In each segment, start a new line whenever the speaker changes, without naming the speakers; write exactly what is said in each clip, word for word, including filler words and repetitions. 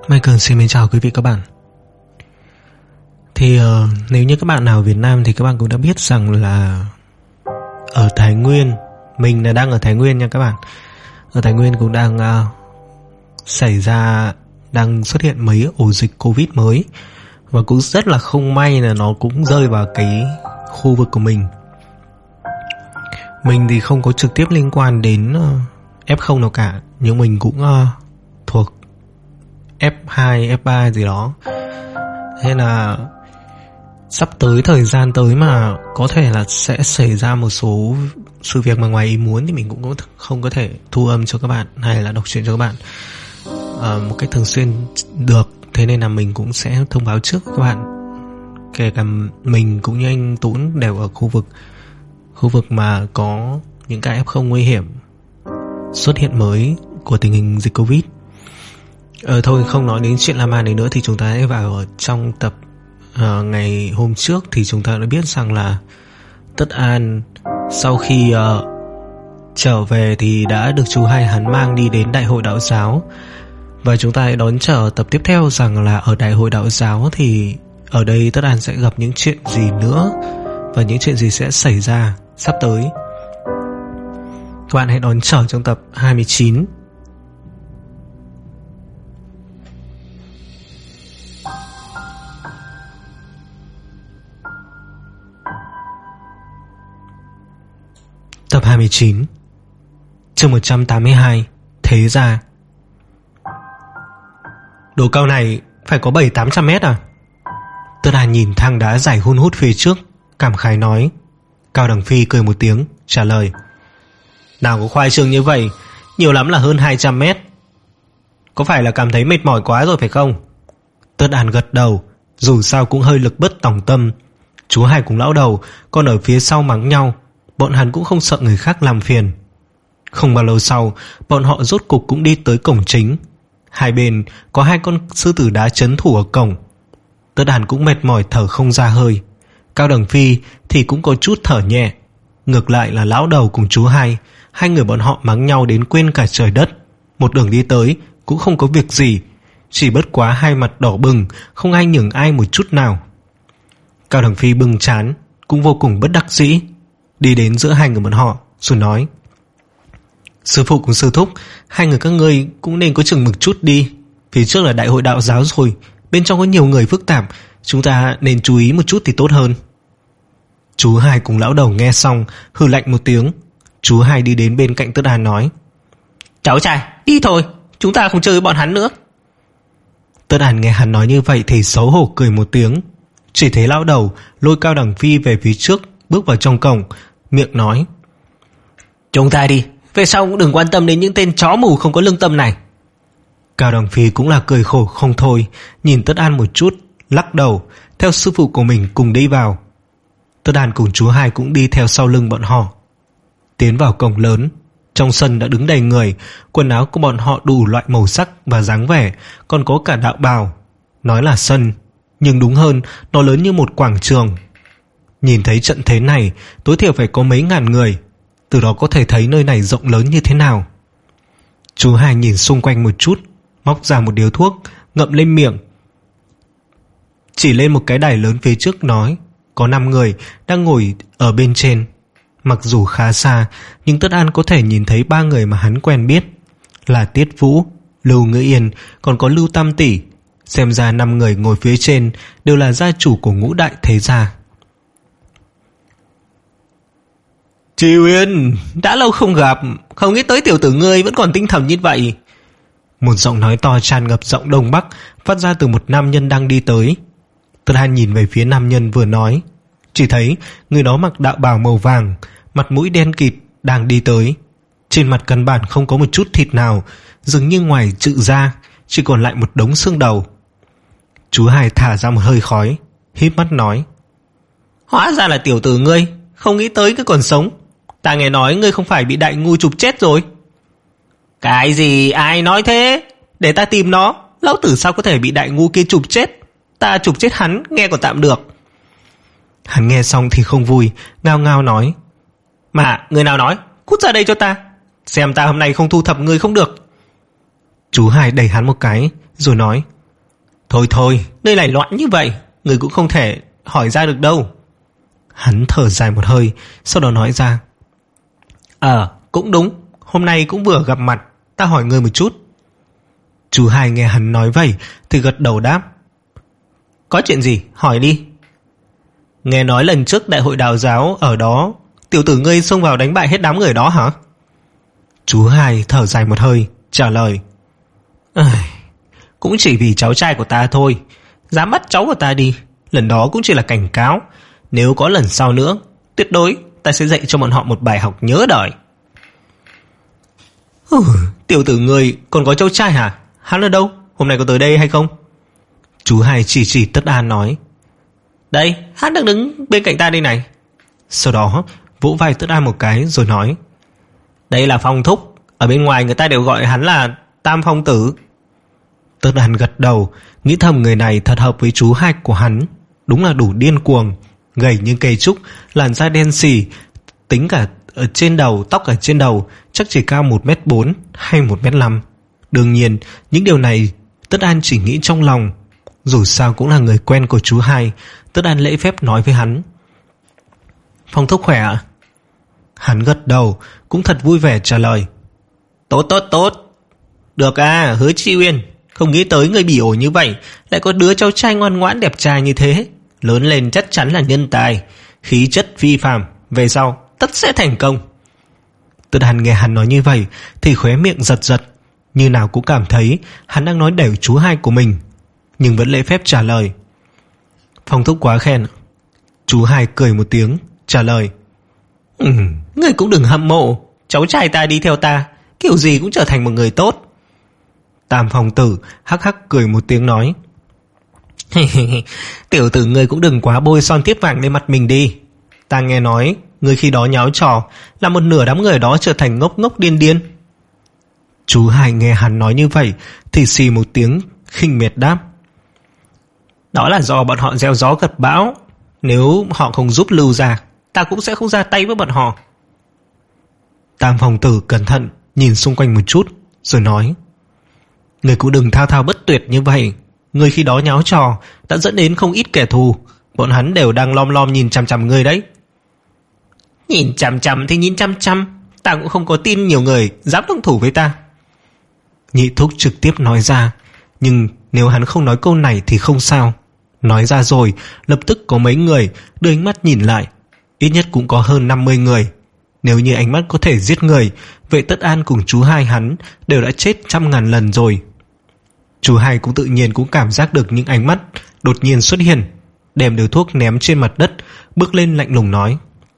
Michael xin mến chào quý vị các bạn. Thì uh, nếu như các bạn nào ở Việt Nam thì các bạn cũng đã biết rằng là ở Thái Nguyên, mình là đang ở Thái Nguyên nha các bạn. Ở Thái Nguyên cũng đang uh, xảy ra, đang xuất hiện mấy ổ dịch Covid mới. Và cũng rất là không may là nó cũng rơi vào cái khu vực của mình. Mình thì không có trực tiếp liên quan đến uh, ép không nào cả, nhưng mình cũng uh, thuộc ép hai, ép ba gì đó. Thế là sắp tới thời gian tới mà có thể là sẽ xảy ra một số sự việc mà ngoài ý muốn thì mình cũng không có thể thu âm cho các bạn hay là đọc truyện cho các bạn à, một cách thường xuyên được. Thế nên là mình cũng sẽ thông báo trước các bạn. Kể cả mình cũng như anh Tún đều ở khu vực Khu vực mà có những cái ép không nguy hiểm xuất hiện mới của tình hình dịch Covid. Ờ thôi không nói đến chuyện làm ăn này nữa thì chúng ta hãy vào ở trong tập uh, ngày hôm trước. Thì chúng ta đã biết rằng là Tất An sau khi uh, trở về thì đã được chú Hai hắn mang đi đến Đại hội Đạo giáo. Và chúng ta hãy đón chờ tập tiếp theo rằng là ở Đại hội Đạo giáo thì ở đây Tất An sẽ gặp những chuyện gì nữa và những chuyện gì sẽ xảy ra sắp tới. Các bạn hãy đón chờ trong tập hai mươi chín. Tập hai mươi chín, chương một trăm tám mươi hai, Thế Gia. Độ cao này phải có bảy tám trăm mét à? Tất An nhìn thang đá dài hun hút phía trước, cảm khái nói. Cao Đằng Phi cười một tiếng, trả lời. Nào có khoai trương như vậy, nhiều lắm là hơn hai trăm mét. Có phải là cảm thấy mệt mỏi quá rồi phải không? Tất An gật đầu, dù sao cũng hơi lực bất tòng tâm. Chú Hai cùng lão đầu còn ở phía sau mắng nhau. Bọn hắn cũng không sợ người khác làm phiền. Không bao lâu sau, bọn họ rốt cục cũng đi tới cổng chính. Hai bên có hai con sư tử đá trấn thủ ở cổng. Tất An cũng mệt mỏi thở không ra hơi. Cao Đằng Phi thì cũng có chút thở nhẹ. Ngược lại là lão đầu cùng chú Hai, hai người bọn họ mắng nhau đến quên cả trời đất. Một đường đi tới cũng không có việc gì, chỉ bất quá hai mặt đỏ bừng, không ai nhường ai một chút nào. Cao Đằng Phi bừng trán, cũng vô cùng bất đắc dĩ, đi đến giữa hai người bọn họ rồi nói. Sư phụ cùng sư thúc, hai người các ngươi cũng nên có chừng mực chút đi. Phía trước là Đại hội Đạo giáo rồi, bên trong có nhiều người phức tạp, chúng ta nên chú ý một chút thì tốt hơn. Chú Hai cùng lão đầu nghe xong hừ lạnh một tiếng. Chú Hai đi đến bên cạnh Tất An nói. Cháu trai, đi thôi, chúng ta không chơi với bọn hắn nữa. Tất An nghe hắn nói như vậy thì xấu hổ cười một tiếng. Chỉ thấy lão đầu lôi Cao Đằng Phi về phía trước, bước vào trong cổng, miệng nói. Chúng ta đi, về sau cũng đừng quan tâm đến những tên chó mù không có lương tâm này. Cao Đằng Phi cũng là cười khổ không thôi, nhìn Tất An một chút, lắc đầu, theo sư phụ của mình cùng đi vào. Tất An cùng chú Hai cũng đi theo sau lưng bọn họ. Tiến vào cổng lớn, trong sân đã đứng đầy người, quần áo của bọn họ đủ loại màu sắc và dáng vẻ, còn có cả đạo bào. Nói là sân, nhưng đúng hơn, nó lớn như một quảng trường. Nhìn thấy trận thế này, tối thiểu phải có mấy ngàn người, từ đó có thể thấy nơi này rộng lớn như thế nào. Chú Hai nhìn xung quanh một chút, móc ra một điếu thuốc, ngậm lên miệng, chỉ lên một cái đài lớn phía trước nói. Có năm người đang ngồi ở bên trên. Mặc dù khá xa, nhưng Tất An có thể nhìn thấy ba người mà hắn quen biết, là Tiết Vũ, Lưu Ngữ Yên, còn có Lưu Tam Tỷ. Xem ra năm người ngồi phía trên đều là gia chủ của ngũ đại thế gia. Chị Uyên, đã lâu không gặp, không nghĩ tới tiểu tử ngươi vẫn còn tinh thần như vậy. Một giọng nói to tràn ngập giọng Đông Bắc phát ra từ một nam nhân đang đi tới. Tất An nhìn về phía nam nhân vừa nói, chỉ thấy người đó mặc đạo bào màu vàng, mặt mũi đen kịt đang đi tới. Trên mặt căn bản không có một chút thịt nào, dường như ngoài trự da chỉ còn lại một đống xương đầu. Chú Hai thả ra một hơi khói, híp mắt nói. Hóa ra là tiểu tử ngươi, không nghĩ tới cái còn sống. Ta nghe nói ngươi không phải bị đại ngu chụp chết rồi. Cái gì, ai nói thế? Để ta tìm nó. Lão tử sao có thể bị đại ngu kia chụp chết? Ta chụp chết hắn nghe còn tạm được. Hắn nghe xong thì không vui, ngao ngao nói. Mà người nào nói? Cút ra đây cho ta, xem ta hôm nay không thu thập ngươi không được. Chú Hai đẩy hắn một cái rồi nói. Thôi thôi, nơi này loạn như vậy, người cũng không thể hỏi ra được đâu. Hắn thở dài một hơi, sau đó nói ra. Ờ, cũng đúng, hôm nay cũng vừa gặp mặt, ta hỏi ngươi một chút. Chú hai nghe hắn nói vậy thì gật đầu đáp. Có chuyện gì, hỏi đi. Nghe nói lần trước đại hội đạo giáo ở đó, tiểu tử ngươi xông vào đánh bại hết đám người đó hả? Chú hai thở dài một hơi, trả lời. Cũng chỉ vì cháu trai của ta thôi, dám bắt cháu của ta đi. Lần đó cũng chỉ là cảnh cáo, nếu có lần sau nữa, tuyệt đối ta sẽ dạy cho bọn họ một bài học nhớ đời. Ừ, tiểu tử ngươi còn có cháu trai hả? Hắn ở đâu? Hôm nay có tới đây hay không? Chú hai chỉ chỉ Tất An nói. Đây, hắn đang đứng bên cạnh ta đây này. Sau đó vỗ vai Tất An một cái rồi nói. Đây là Phong thúc, ở bên ngoài người ta đều gọi hắn là Tam Phong tử. Tất An gật đầu, nghĩ thầm người này thật hợp với chú hai của hắn. Đúng là đủ điên cuồng, gầy như cây trúc, làn da đen xì, tính cả ở trên đầu, tóc ở trên đầu chắc chỉ cao một mét bốn hay một mét năm. Đương nhiên những điều này Tất An chỉ nghĩ trong lòng. Dù sao cũng là người quen của chú hai, Tất An lễ phép nói với hắn. Phong thúc khỏe ạ? Hắn gật đầu, cũng thật vui vẻ trả lời. Tốt tốt tốt. Được à, Hứa Chi Uyên, không nghĩ tới người bỉ ổi như vậy lại có đứa cháu trai ngoan ngoãn đẹp trai như thế. Lớn lên chắc chắn là nhân tài, khí chất phi phàm, về sau tất sẽ thành công. Tất An nghe hắn nói như vậy thì khóe miệng giật giật, như nào cũng cảm thấy hắn đang nói đều chú hai của mình, nhưng vẫn lễ phép trả lời. Phong thúc quá khen. Chú hai cười một tiếng, trả lời. Ừ, ngươi cũng đừng hâm mộ, cháu trai ta đi theo ta, kiểu gì cũng trở thành một người tốt. Tam Phong tử hắc hắc cười một tiếng nói. Tiểu tử ngươi cũng đừng quá bôi son tiếp vàng lên mặt mình đi. Ta nghe nói ngươi khi đó nháo trò, là một nửa đám người đó trở thành ngốc ngốc điên điên. Chú hai nghe hắn nói như vậy thì xì một tiếng, khinh miệt đáp. Đó là do bọn họ gieo gió gặt bão. Nếu họ không giúp lưu ra, ta cũng sẽ không ra tay với bọn họ. Tam Phong tử cẩn thận nhìn xung quanh một chút rồi nói. Người cũng đừng thao thao bất tuyệt như vậy. Người khi đó nháo trò đã dẫn đến không ít kẻ thù, bọn hắn đều đang lom lom nhìn chằm chằm người đấy. Nhìn chằm chằm thì nhìn chằm chằm, ta cũng không có tin nhiều người dám động thủ với ta. Nhị thúc trực tiếp nói ra, nhưng nếu hắn không nói câu này thì không sao. Nói ra rồi, lập tức có mấy người đưa ánh mắt nhìn lại, ít nhất cũng có hơn năm mươi người. Nếu như ánh mắt có thể giết người, vậy Tất An cùng chú hai hắn đều đã chết trăm ngàn lần rồi. Chú hai cũng tự nhiên cũng cảm giác được những ánh mắt đột nhiên xuất hiện, đem điều thuốc ném trên mặt đất, bước lên lạnh lùng nói.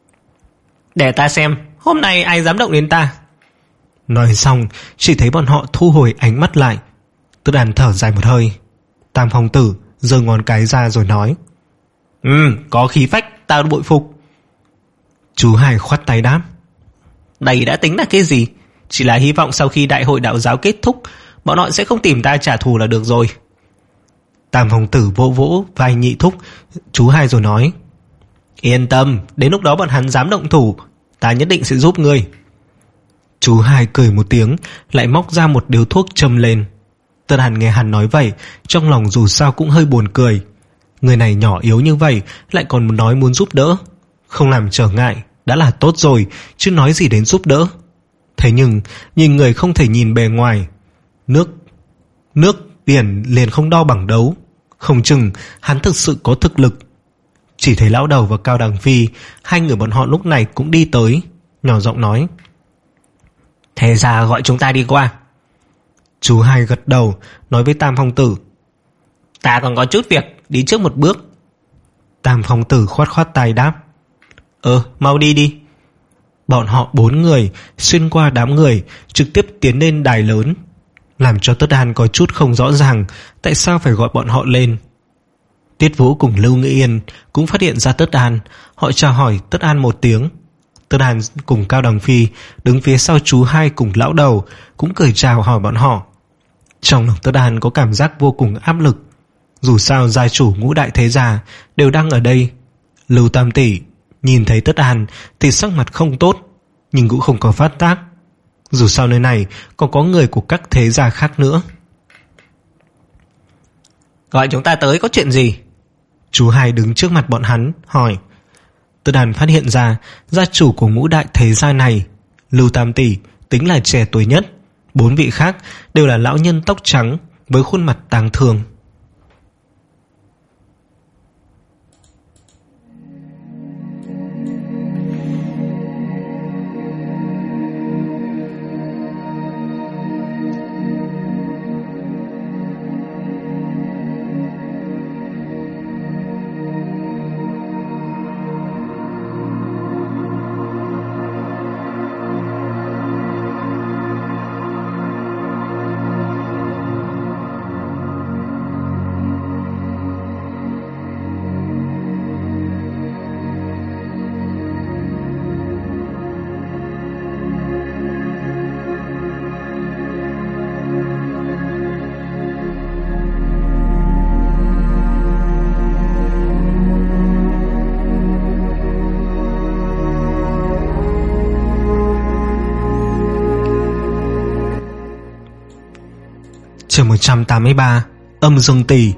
Để ta xem, hôm nay ai dám động đến ta. Nói xong, chỉ thấy bọn họ thu hồi ánh mắt lại. Tất An thở dài một hơi. Tam Phong tử giơ ngón cái ra rồi nói. Ừ, có khí phách, ta bội phục. Chú hai khoát tay đáp. Đây đã tính là cái gì? Chỉ là hy vọng sau khi đại hội đạo giáo kết thúc, bọn họ sẽ không tìm ta trả thù là được rồi. Tam Phong tử vỗ vỗ vai nhị thúc chú hai rồi nói. Yên tâm, đến lúc đó bọn hắn dám động thủ, ta nhất định sẽ giúp ngươi. Chú hai cười một tiếng, lại móc ra một điếu thuốc châm lên. Tất An nghe hắn nói vậy, trong lòng dù sao cũng hơi buồn cười. Người này nhỏ yếu như vậy lại còn nói muốn giúp đỡ, không làm trở ngại đã là tốt rồi, chứ nói gì đến giúp đỡ. Thế nhưng nhìn người không thể nhìn bề ngoài. Nước Nước tiền liền không đo bằng đấu, không chừng hắn thực sự có thực lực. Chỉ thấy lão đầu và Cao Đằng Phi, hai người bọn họ lúc này cũng đi tới, nhỏ giọng nói. Thế ra gọi chúng ta đi qua. Chú hai gật đầu, nói với Tam Phong tử. Ta còn có chút việc, đi trước một bước. Tam Phong tử khoát khoát tay đáp. Ờ, mau đi đi. Bọn họ bốn người xuyên qua đám người, trực tiếp tiến lên đài lớn, làm cho Tất An có chút không rõ ràng tại sao phải gọi bọn họ lên. Tiết Vũ cùng Lưu Nghĩ Yên cũng phát hiện ra Tất An, họ chào hỏi Tất An một tiếng. Tất An cùng Cao Đằng Phi đứng phía sau chú hai cùng lão đầu cũng cười chào hỏi bọn họ. Trong lòng Tất An có cảm giác vô cùng áp lực. Dù sao gia chủ ngũ đại thế gia đều đang ở đây. Lưu Tam tỷ nhìn thấy Tất An thì sắc mặt không tốt, nhưng cũng không có phát tác. Dù sao nơi này còn có người của các thế gia khác nữa.
Gọi chúng ta tới có chuyện gì?
Chú hai đứng trước mặt bọn hắn hỏi. Tư Đàn phát hiện ra gia chủ của ngũ đại thế gia này, Lưu Tam Tỷ, tính là trẻ tuổi nhất. Bốn vị khác đều là lão nhân tóc trắng với khuôn mặt tang thương. Chương một trăm tám mươi ba, Âm Dương Tỷ.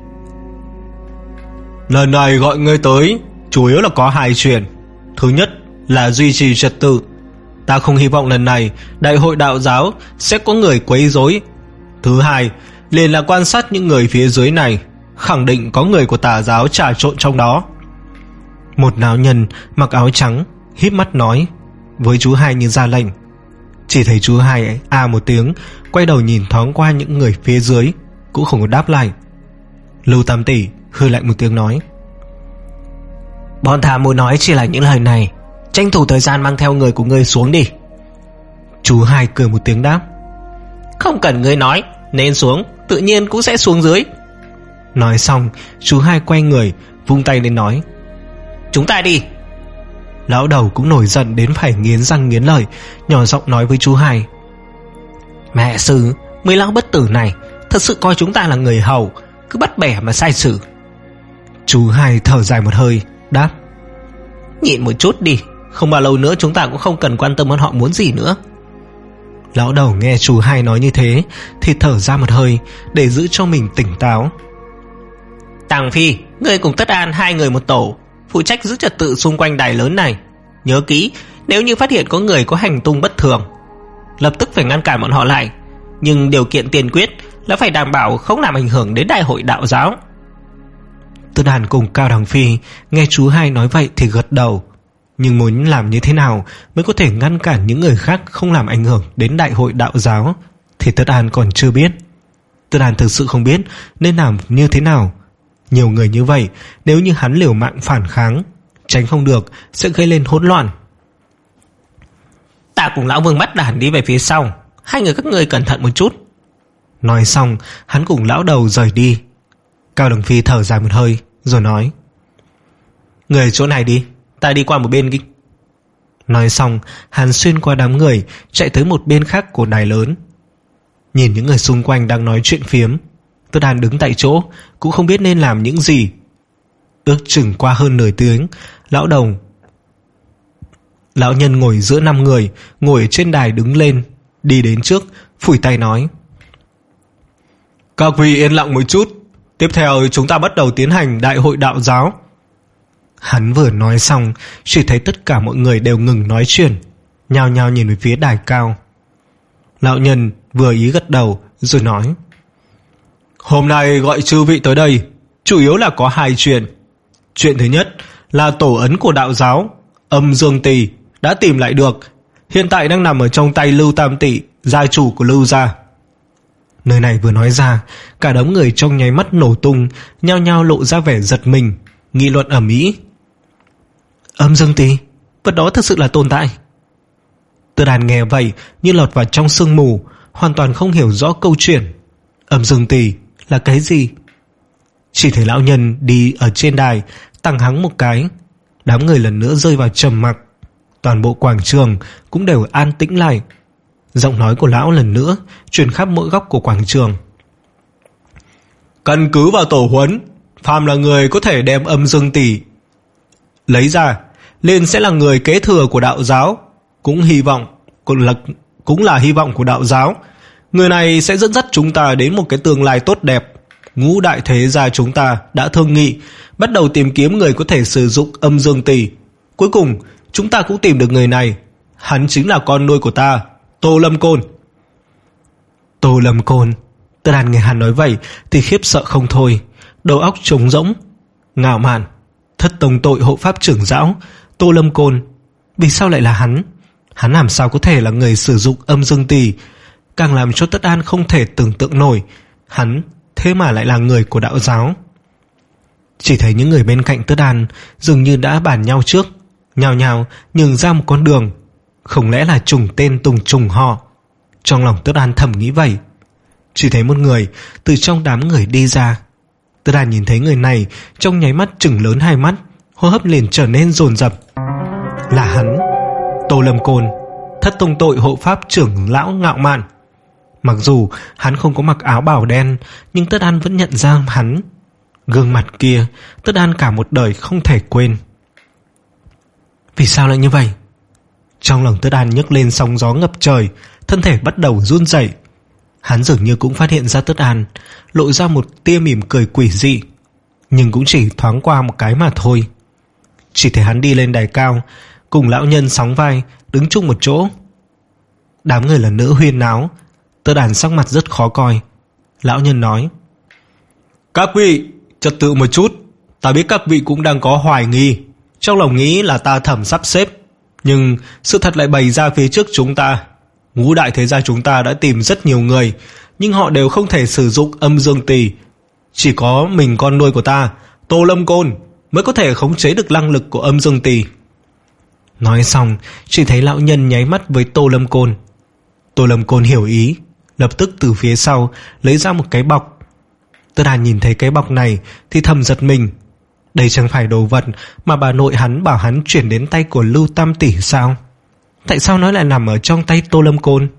Lần này gọi ngươi tới chủ yếu là có hai chuyện. Thứ nhất là duy trì trật tự. Ta không hy vọng lần này đại hội đạo giáo sẽ có người quấy rối. Thứ hai liền là quan sát những người phía dưới này, khẳng định có người của tà giáo trà trộn trong đó. Một lão nhân mặc áo trắng híp mắt nói với chú hai như ra lệnh. Chỉ thấy chú hai ấy a một tiếng, quay đầu nhìn thoáng qua những người phía dưới, cũng không có đáp lại. Lưu Tam Tỷ hừ lạnh một tiếng nói. Bọn ta muốn nói chỉ là những lời này, tranh thủ thời gian mang theo người của ngươi xuống đi. Chú hai cười một tiếng đáp. Không cần ngươi nói, nên xuống tự nhiên cũng sẽ xuống dưới. Nói xong chú hai quay người vung tay lên nói. Chúng ta đi. Lão đầu cũng nổi giận đến phải nghiến răng nghiến lợi, nhỏ giọng nói với chú hai. Mẹ sư, mấy lão bất tử này thật sự coi chúng ta là người hầu, cứ bắt bẻ mà sai xử. Chú hai thở dài một hơi đáp. Nhịn một chút đi, không bao lâu nữa chúng ta cũng không cần quan tâm bọn họ muốn gì nữa. Lão đầu nghe chú hai nói như thế thì thở ra một hơi để giữ cho mình tỉnh táo. Tàng Phi, ngươi cùng Tất An hai người một tổ, phụ trách giữ trật tự xung quanh đài lớn này. Nhớ kỹ, nếu như phát hiện có người có hành tung bất thường, lập tức phải ngăn cản bọn họ lại. Nhưng điều kiện tiên quyết là phải đảm bảo không làm ảnh hưởng đến đại hội đạo giáo. Tư Đàn cùng Cao Đằng Phi nghe chú hai nói vậy thì gật đầu. Nhưng muốn làm như thế nào mới có thể ngăn cản những người khác không làm ảnh hưởng đến đại hội đạo giáo thì Tất An còn chưa biết. Tư Đàn thực sự không biết nên làm như thế nào. Nhiều người như vậy, nếu như hắn liều mạng phản kháng, tránh không được sẽ gây lên hỗn loạn. Ta cùng lão Vương bắt đàn đi về phía sau, hai người các ngươi cẩn thận một chút. Nói xong hắn cùng lão đầu rời đi. Cao Đằng Phi thở dài một hơi rồi nói. Người chỗ này đi, ta đi qua một bên đi. Nói xong hắn xuyên qua đám người, chạy tới một bên khác của đài lớn. Nhìn những người xung quanh đang nói chuyện phiếm, Tất Đàn đứng tại chỗ cũng không biết nên làm những gì. Ước chừng qua hơn nửa tiếng, lão đầu lão nhân ngồi giữa năm người, ngồi ở trên đài đứng lên, đi đến trước, phủi tay nói. Các vị yên lặng một chút, tiếp theo chúng ta bắt đầu tiến hành đại hội đạo giáo. Hắn vừa nói xong, chỉ thấy tất cả mọi người đều ngừng nói chuyện, nhao nhao nhìn về phía đài cao. Lão nhân vừa ý gật đầu rồi nói. Hôm nay gọi chư vị tới đây chủ yếu là có hai chuyện. Chuyện thứ nhất là tổ ấn của đạo giáo Âm Dương Tỷ đã tìm lại được, hiện tại đang nằm ở trong tay Lưu Tam Tỷ, gia chủ của Lưu gia. Nơi này vừa nói ra, cả đống người trong nháy mắt nổ tung, nhao nhao lộ ra vẻ giật mình, nghị luận ầm ĩ. Âm Dương Tỷ, vật đó thực sự là tồn tại? Tư Đàn nghe vậy như lọt vào trong sương mù, hoàn toàn không hiểu rõ câu chuyện. Âm Dương Tỷ là cái gì? Chỉ thấy lão nhân đi ở trên đài tăng hắng một cái, đám người lần nữa rơi vào trầm mặc. Toàn bộ quảng trường cũng đều an tĩnh lại. Giọng nói của lão lần nữa truyền khắp mỗi góc của quảng trường. Căn cứ vào tổ huấn, phàm là người có thể đem Âm Dương Tỷ lấy ra liền sẽ là người kế thừa của đạo giáo, cũng hy vọng cũng là, cũng là hy vọng của đạo giáo. Người này sẽ dẫn dắt chúng ta đến một cái tương lai tốt đẹp, ngũ đại thế gia chúng ta đã thương nghị, bắt đầu tìm kiếm người có thể sử dụng âm dương tỷ. Cuối cùng chúng ta cũng tìm được người này. Hắn chính là con nuôi của ta, Tô Lâm Côn. Tô Lâm Côn. Tư Đàn nghe hắn nói vậy thì khiếp sợ không thôi, đầu óc trống rỗng. Ngạo mạn, thất tông tội hộ pháp trưởng giáo Tô Lâm Côn. Vì sao lại là hắn? Hắn làm sao có thể là người sử dụng âm dương tỷ? Càng làm cho Tất An không thể tưởng tượng nổi, hắn thế mà lại là người của đạo giáo. Chỉ thấy những người bên cạnh Tất An dường như đã bàn nhau trước, nhào nhào nhường ra một con đường. Không lẽ là trùng tên tùng trùng họ? Trong lòng Tất An thầm nghĩ vậy. Chỉ thấy một người từ trong đám người đi ra. Tất An nhìn thấy người này, trong nháy mắt trừng lớn hai mắt, hô hấp liền trở nên dồn dập. Là hắn, Tô Lâm Côn, thất tông tội hộ pháp trưởng lão Ngạo Mạn. Mặc dù hắn không có mặc áo bào đen, nhưng Tất An vẫn nhận ra hắn. Gương mặt kia Tất An cả một đời không thể quên. Vì sao lại như vậy? Trong lòng Tất An nhấc lên sóng gió ngập trời, thân thể bắt đầu run rẩy. Hắn dường như cũng phát hiện ra Tất An, lộ ra một tia mỉm cười quỷ dị, nhưng cũng chỉ thoáng qua một cái mà thôi. Chỉ thấy hắn đi lên đài cao, cùng lão nhân sóng vai đứng chung một chỗ. Đám người lần nữa huyên náo. Tất An sắc mặt rất khó coi. Lão nhân nói: Các vị, trật tự một chút. Ta biết các vị cũng đang có hoài nghi, trong lòng nghĩ là ta thầm sắp xếp, nhưng sự thật lại bày ra phía trước chúng ta. Ngũ đại thế gia chúng ta đã tìm rất nhiều người, nhưng họ đều không thể sử dụng âm dương tỷ. Chỉ có mình con nuôi của ta, Tô Lâm Côn, mới có thể khống chế được năng lực của âm dương tỷ. Nói xong, chỉ thấy lão nhân nháy mắt với Tô Lâm Côn. Tô Lâm Côn hiểu ý, lập tức từ phía sau lấy ra một cái bọc. Tất An nhìn thấy cái bọc này thì thầm giật mình. Đây chẳng phải đồ vật mà bà nội hắn bảo hắn chuyển đến tay của Lưu Tam tỷ sao? Tại sao nó lại nằm ở trong tay Tô Lâm Côn?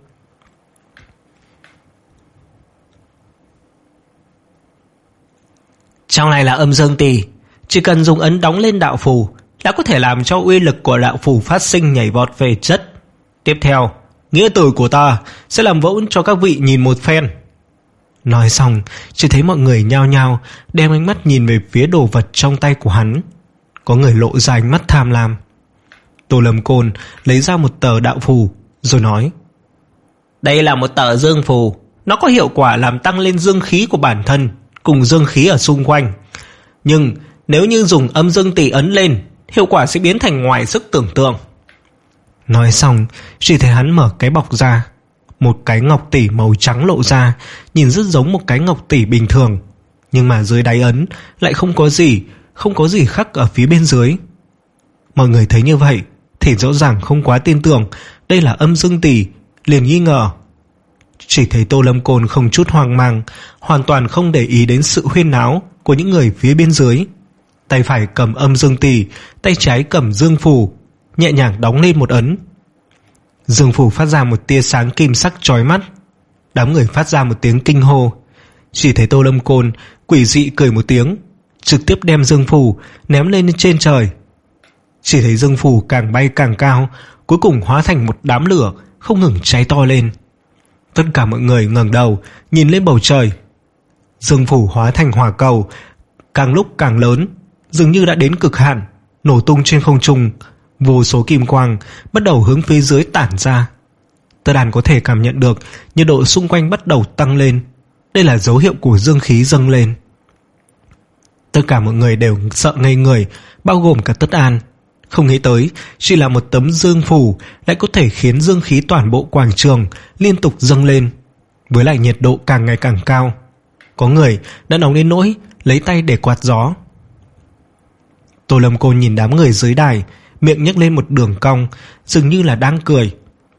Trong này là âm dương tỷ, chỉ cần dùng ấn đóng lên đạo phù đã có thể làm cho uy lực của đạo phù phát sinh nhảy vọt về chất. Tiếp theo, nghĩa tử của ta sẽ làm vẫu cho các vị nhìn một phen. Nói xong, chỉ thấy mọi người nhao nhao đem ánh mắt nhìn về phía đồ vật trong tay của hắn. Có người lộ ra ánh mắt tham lam. Tô Lâm Côn lấy ra một tờ đạo phù rồi nói: Đây là một tờ dương phù, nó có hiệu quả làm tăng lên dương khí của bản thân cùng dương khí ở xung quanh. Nhưng nếu như dùng âm dương tỷ ấn lên, hiệu quả sẽ biến thành ngoài sức tưởng tượng. Nói xong, chỉ thấy hắn mở cái bọc ra. Một cái ngọc tỷ màu trắng lộ ra, nhìn rất giống một cái ngọc tỷ bình thường, nhưng mà dưới đáy ấn lại không có gì, không có gì khắc ở phía bên dưới. Mọi người thấy như vậy thì rõ ràng không quá tin tưởng đây là âm dương tỷ, liền nghi ngờ. Chỉ thấy Tô Lâm Côn không chút hoang mang, hoàn toàn không để ý đến sự huyên náo của những người phía bên dưới. Tay phải cầm âm dương tỷ, tay trái cầm dương phù, nhẹ nhàng đóng lên một ấn. Dương phù phát ra một tia sáng kim sắc chói mắt. Đám người phát ra một tiếng kinh hô. Chỉ thấy Tô Lâm Côn quỷ dị cười một tiếng, trực tiếp đem dương phù ném lên trên trời. Chỉ thấy dương phù càng bay càng cao, cuối cùng hóa thành một đám lửa không ngừng cháy to lên. Tất cả mọi người ngẩng đầu nhìn lên bầu trời. Dương phù hóa thành hỏa cầu, càng lúc càng lớn, dường như đã đến cực hạn, nổ tung trên không trung. Vô số kim quang bắt đầu hướng phía dưới tản ra. Tất An có thể cảm nhận được nhiệt độ xung quanh bắt đầu tăng lên. Đây là dấu hiệu của dương khí dâng lên. Tất cả mọi người đều sợ ngây người, bao gồm cả Tất An. Không nghĩ tới chỉ là một tấm dương phù lại có thể khiến dương khí toàn bộ quảng trường liên tục dâng lên, với lại nhiệt độ càng ngày càng cao. Có người đã nóng đến nỗi lấy tay để quạt gió. Tô Lâm Côn nhìn đám người dưới đài, miệng nhếch lên một đường cong, dường như là đang cười.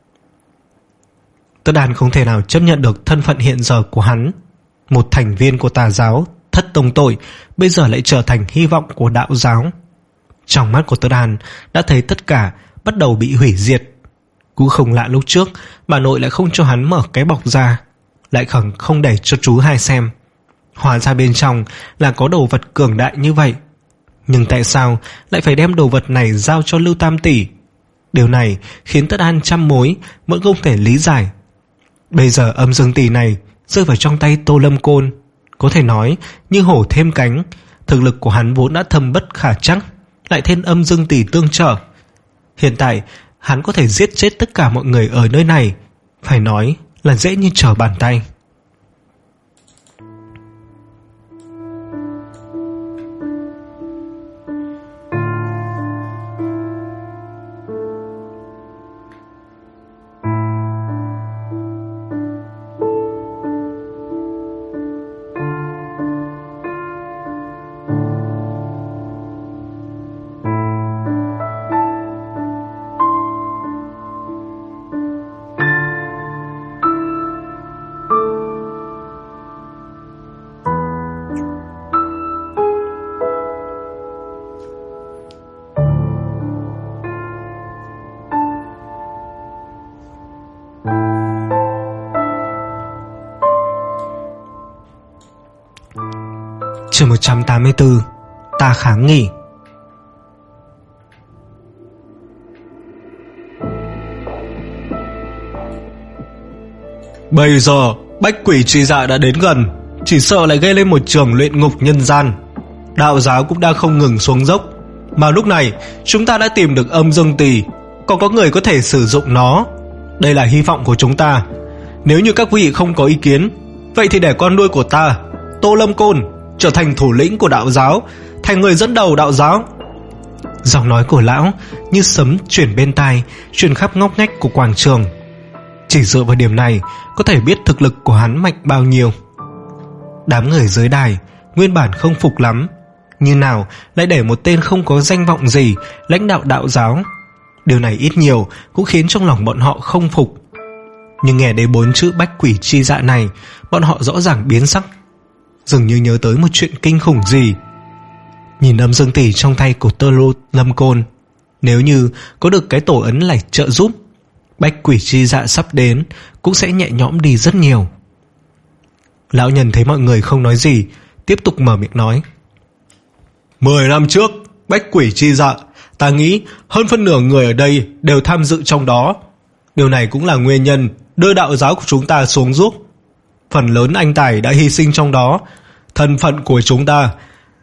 Tất An không thể nào chấp nhận được thân phận hiện giờ của hắn. Một thành viên của tà giáo thất tông tội bây giờ lại trở thành hy vọng của đạo giáo. Trong mắt của Tất An đã thấy tất cả bắt đầu bị hủy diệt. Cũng không lạ lúc trước bà nội lại không cho hắn mở cái bọc ra, lại khẳng không để cho chú hai xem. Hóa ra bên trong là có đồ vật cường đại như vậy. Nhưng tại sao lại phải đem đồ vật này giao cho Lưu Tam tỷ? Điều này khiến Tất An trăm mối vẫn không thể lý giải. Bây giờ âm dương tỷ này rơi vào trong tay Tô Lâm Côn, Có thể nói như hổ thêm cánh. Thực lực của hắn vốn đã thâm bất khả trắc, lại thêm âm dương tỷ tương trợ. Hiện tại hắn có thể giết chết tất cả mọi người ở nơi này, phải nói là dễ như trở bàn tay. Chương một trăm tám mươi tư. Ta kháng nghị. Bây giờ bách quỷ truy dạ đã đến gần, chỉ sợ lại gây lên một trường luyện ngục nhân gian. Đạo giáo cũng đang không ngừng xuống dốc, mà lúc này chúng ta đã tìm được âm dương tỷ, còn có người có thể sử dụng nó. Đây là hy vọng của chúng ta. Nếu như các vị không có ý kiến, vậy thì để con nuôi của ta, Tô Lâm Côn, trở thành thủ lĩnh của đạo giáo, thành người dẫn đầu đạo giáo. Giọng nói của lão như sấm chuyển bên tai, truyền khắp ngóc ngách của quảng trường. Chỉ dựa vào điểm này có thể biết thực lực của hắn mạnh bao nhiêu. Đám người dưới đài nguyên bản không phục lắm, như nào lại để một tên không có danh vọng gì lãnh đạo đạo giáo. Điều này ít nhiều cũng khiến trong lòng bọn họ không phục. Nhưng nghe đến bốn chữ bách quỷ chi dạ này, bọn họ rõ ràng biến sắc, dường như nhớ tới một chuyện kinh khủng gì. Nhìn âm dương tỷ trong tay của Tơ Lô Lâm Côn, nếu như có được cái tổ ấn lạch trợ giúp, bách quỷ chi dạ sắp đến cũng sẽ nhẹ nhõm đi rất nhiều. Lão nhân thấy mọi người không nói gì, tiếp tục mở miệng nói: Mười năm trước bách quỷ chi dạ, ta nghĩ hơn phân nửa người ở đây đều tham dự trong đó. Điều này cũng là nguyên nhân đưa đạo giáo của chúng ta xuống dốc. Phần lớn anh tài đã hy sinh trong đó. Thân phận của chúng ta,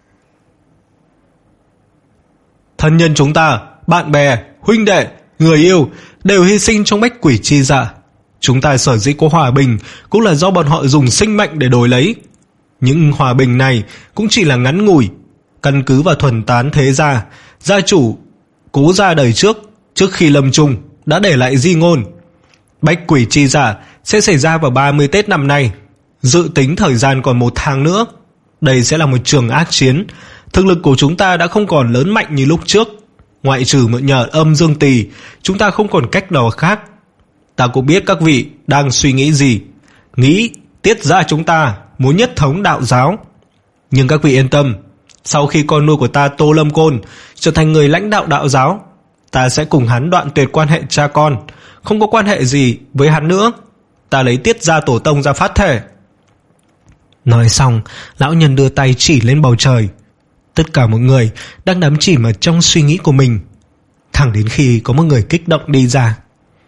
thân nhân chúng ta, bạn bè, huynh đệ, người yêu đều hy sinh trong bách quỷ chi dạ. Chúng ta sở dĩ có hòa bình cũng là do bọn họ dùng sinh mệnh để đổi lấy. Những hòa bình này cũng chỉ là ngắn ngủi. Căn cứ vào thuần tán thế gia, gia chủ Cố gia đời trước, trước khi lâm chung đã để lại di ngôn: bách quỷ chi dạ sẽ xảy ra vào ba mươi Tết năm nay. Dự tính thời gian còn một tháng nữa. Đây sẽ là một trường ác chiến. Thực lực của chúng ta đã không còn lớn mạnh như lúc trước. Ngoại trừ mượn nhờ âm dương tỳ, chúng ta không còn cách nào khác. Ta cũng biết các vị đang suy nghĩ gì. Nghĩ tiết ra chúng ta muốn nhất thống đạo giáo. Nhưng các vị yên tâm, sau khi con nuôi của ta Tô Lâm Côn trở thành người lãnh đạo đạo giáo, ta sẽ cùng hắn đoạn tuyệt quan hệ cha con, không có quan hệ gì với hắn nữa. Ta lấy tiết gia tổ tông ra phát thể. Nói xong, lão nhân đưa tay chỉ lên bầu trời. Tất cả mọi người đang đắm chìm ở trong suy nghĩ của mình, thẳng đến khi có một người kích động đi ra: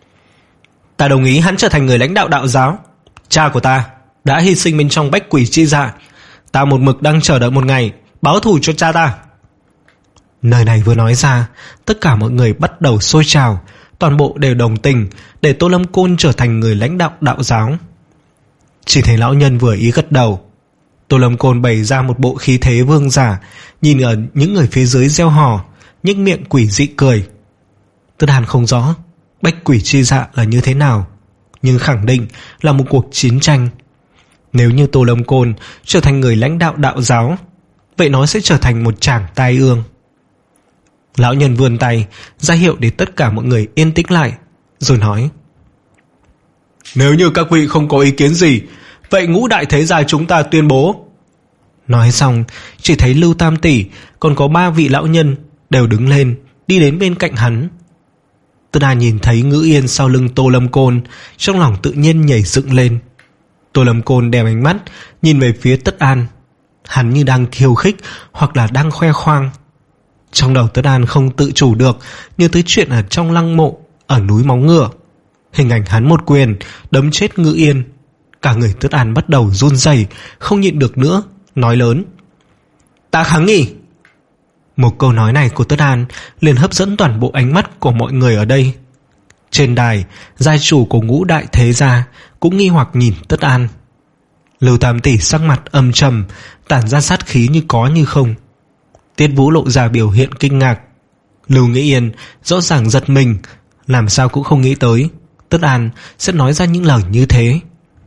Ta đồng ý hắn trở thành người lãnh đạo đạo giáo. Cha của ta đã hy sinh bên trong bách quỷ chi dạ. Ta một mực đang chờ đợi một ngày báo thù cho cha ta. Lời này vừa nói ra, tất cả mọi người bắt đầu sôi trào, toàn bộ đều đồng tình để Tô Lâm Côn trở thành người lãnh đạo đạo giáo. Chỉ thấy lão nhân vừa ý gật đầu. Tô Lâm Côn bày ra một bộ khí thế vương giả, nhìn ở những người phía dưới reo hò, nhếch miệng quỷ dị cười. Tất Hàn không rõ bách quỷ chi dạ là như thế nào, nhưng khẳng định là một cuộc chiến tranh. Nếu như Tô Lâm Côn trở thành người lãnh đạo đạo giáo, vậy nó sẽ trở thành một tràng tai ương. Lão nhân vươn tay ra hiệu để tất cả mọi người yên tĩnh lại, rồi nói: Nếu như các vị không có ý kiến gì, vậy ngũ đại thế gia chúng ta tuyên bố. Nói xong, chỉ thấy Lưu Tam Tỷ còn có ba vị lão nhân đều đứng lên, đi đến bên cạnh hắn. Tất Đà nhìn thấy Ngữ Yên sau lưng Tô Lâm Côn, trong lòng tự nhiên nhảy dựng lên. Tô Lâm Côn đem ánh mắt nhìn về phía Tất An, hắn như đang khiêu khích hoặc là đang khoe khoang. Trong đầu Tất An không tự chủ được nhớ tới chuyện ở trong lăng mộ ở núi Móng Ngựa. Hình ảnh hắn một quyền đấm chết Ngữ Yên, Cả người Tất An bắt đầu run rẩy, không nhịn được nữa, nói lớn: "Ta kháng nghị!" Một câu nói này của Tất An liền hấp dẫn toàn bộ ánh mắt của mọi người ở đây. Trên đài, giai chủ của Ngũ Đại Thế Gia cũng nghi hoặc nhìn Tất An. Lưu Tam Tỷ sắc mặt âm trầm, tản ra sát khí như có như không. Tiết Vũ lộ ra biểu hiện kinh ngạc. Lưu Nghĩ Yên rõ ràng giật mình, làm sao cũng không nghĩ tới Tất An sẽ nói ra những lời như thế.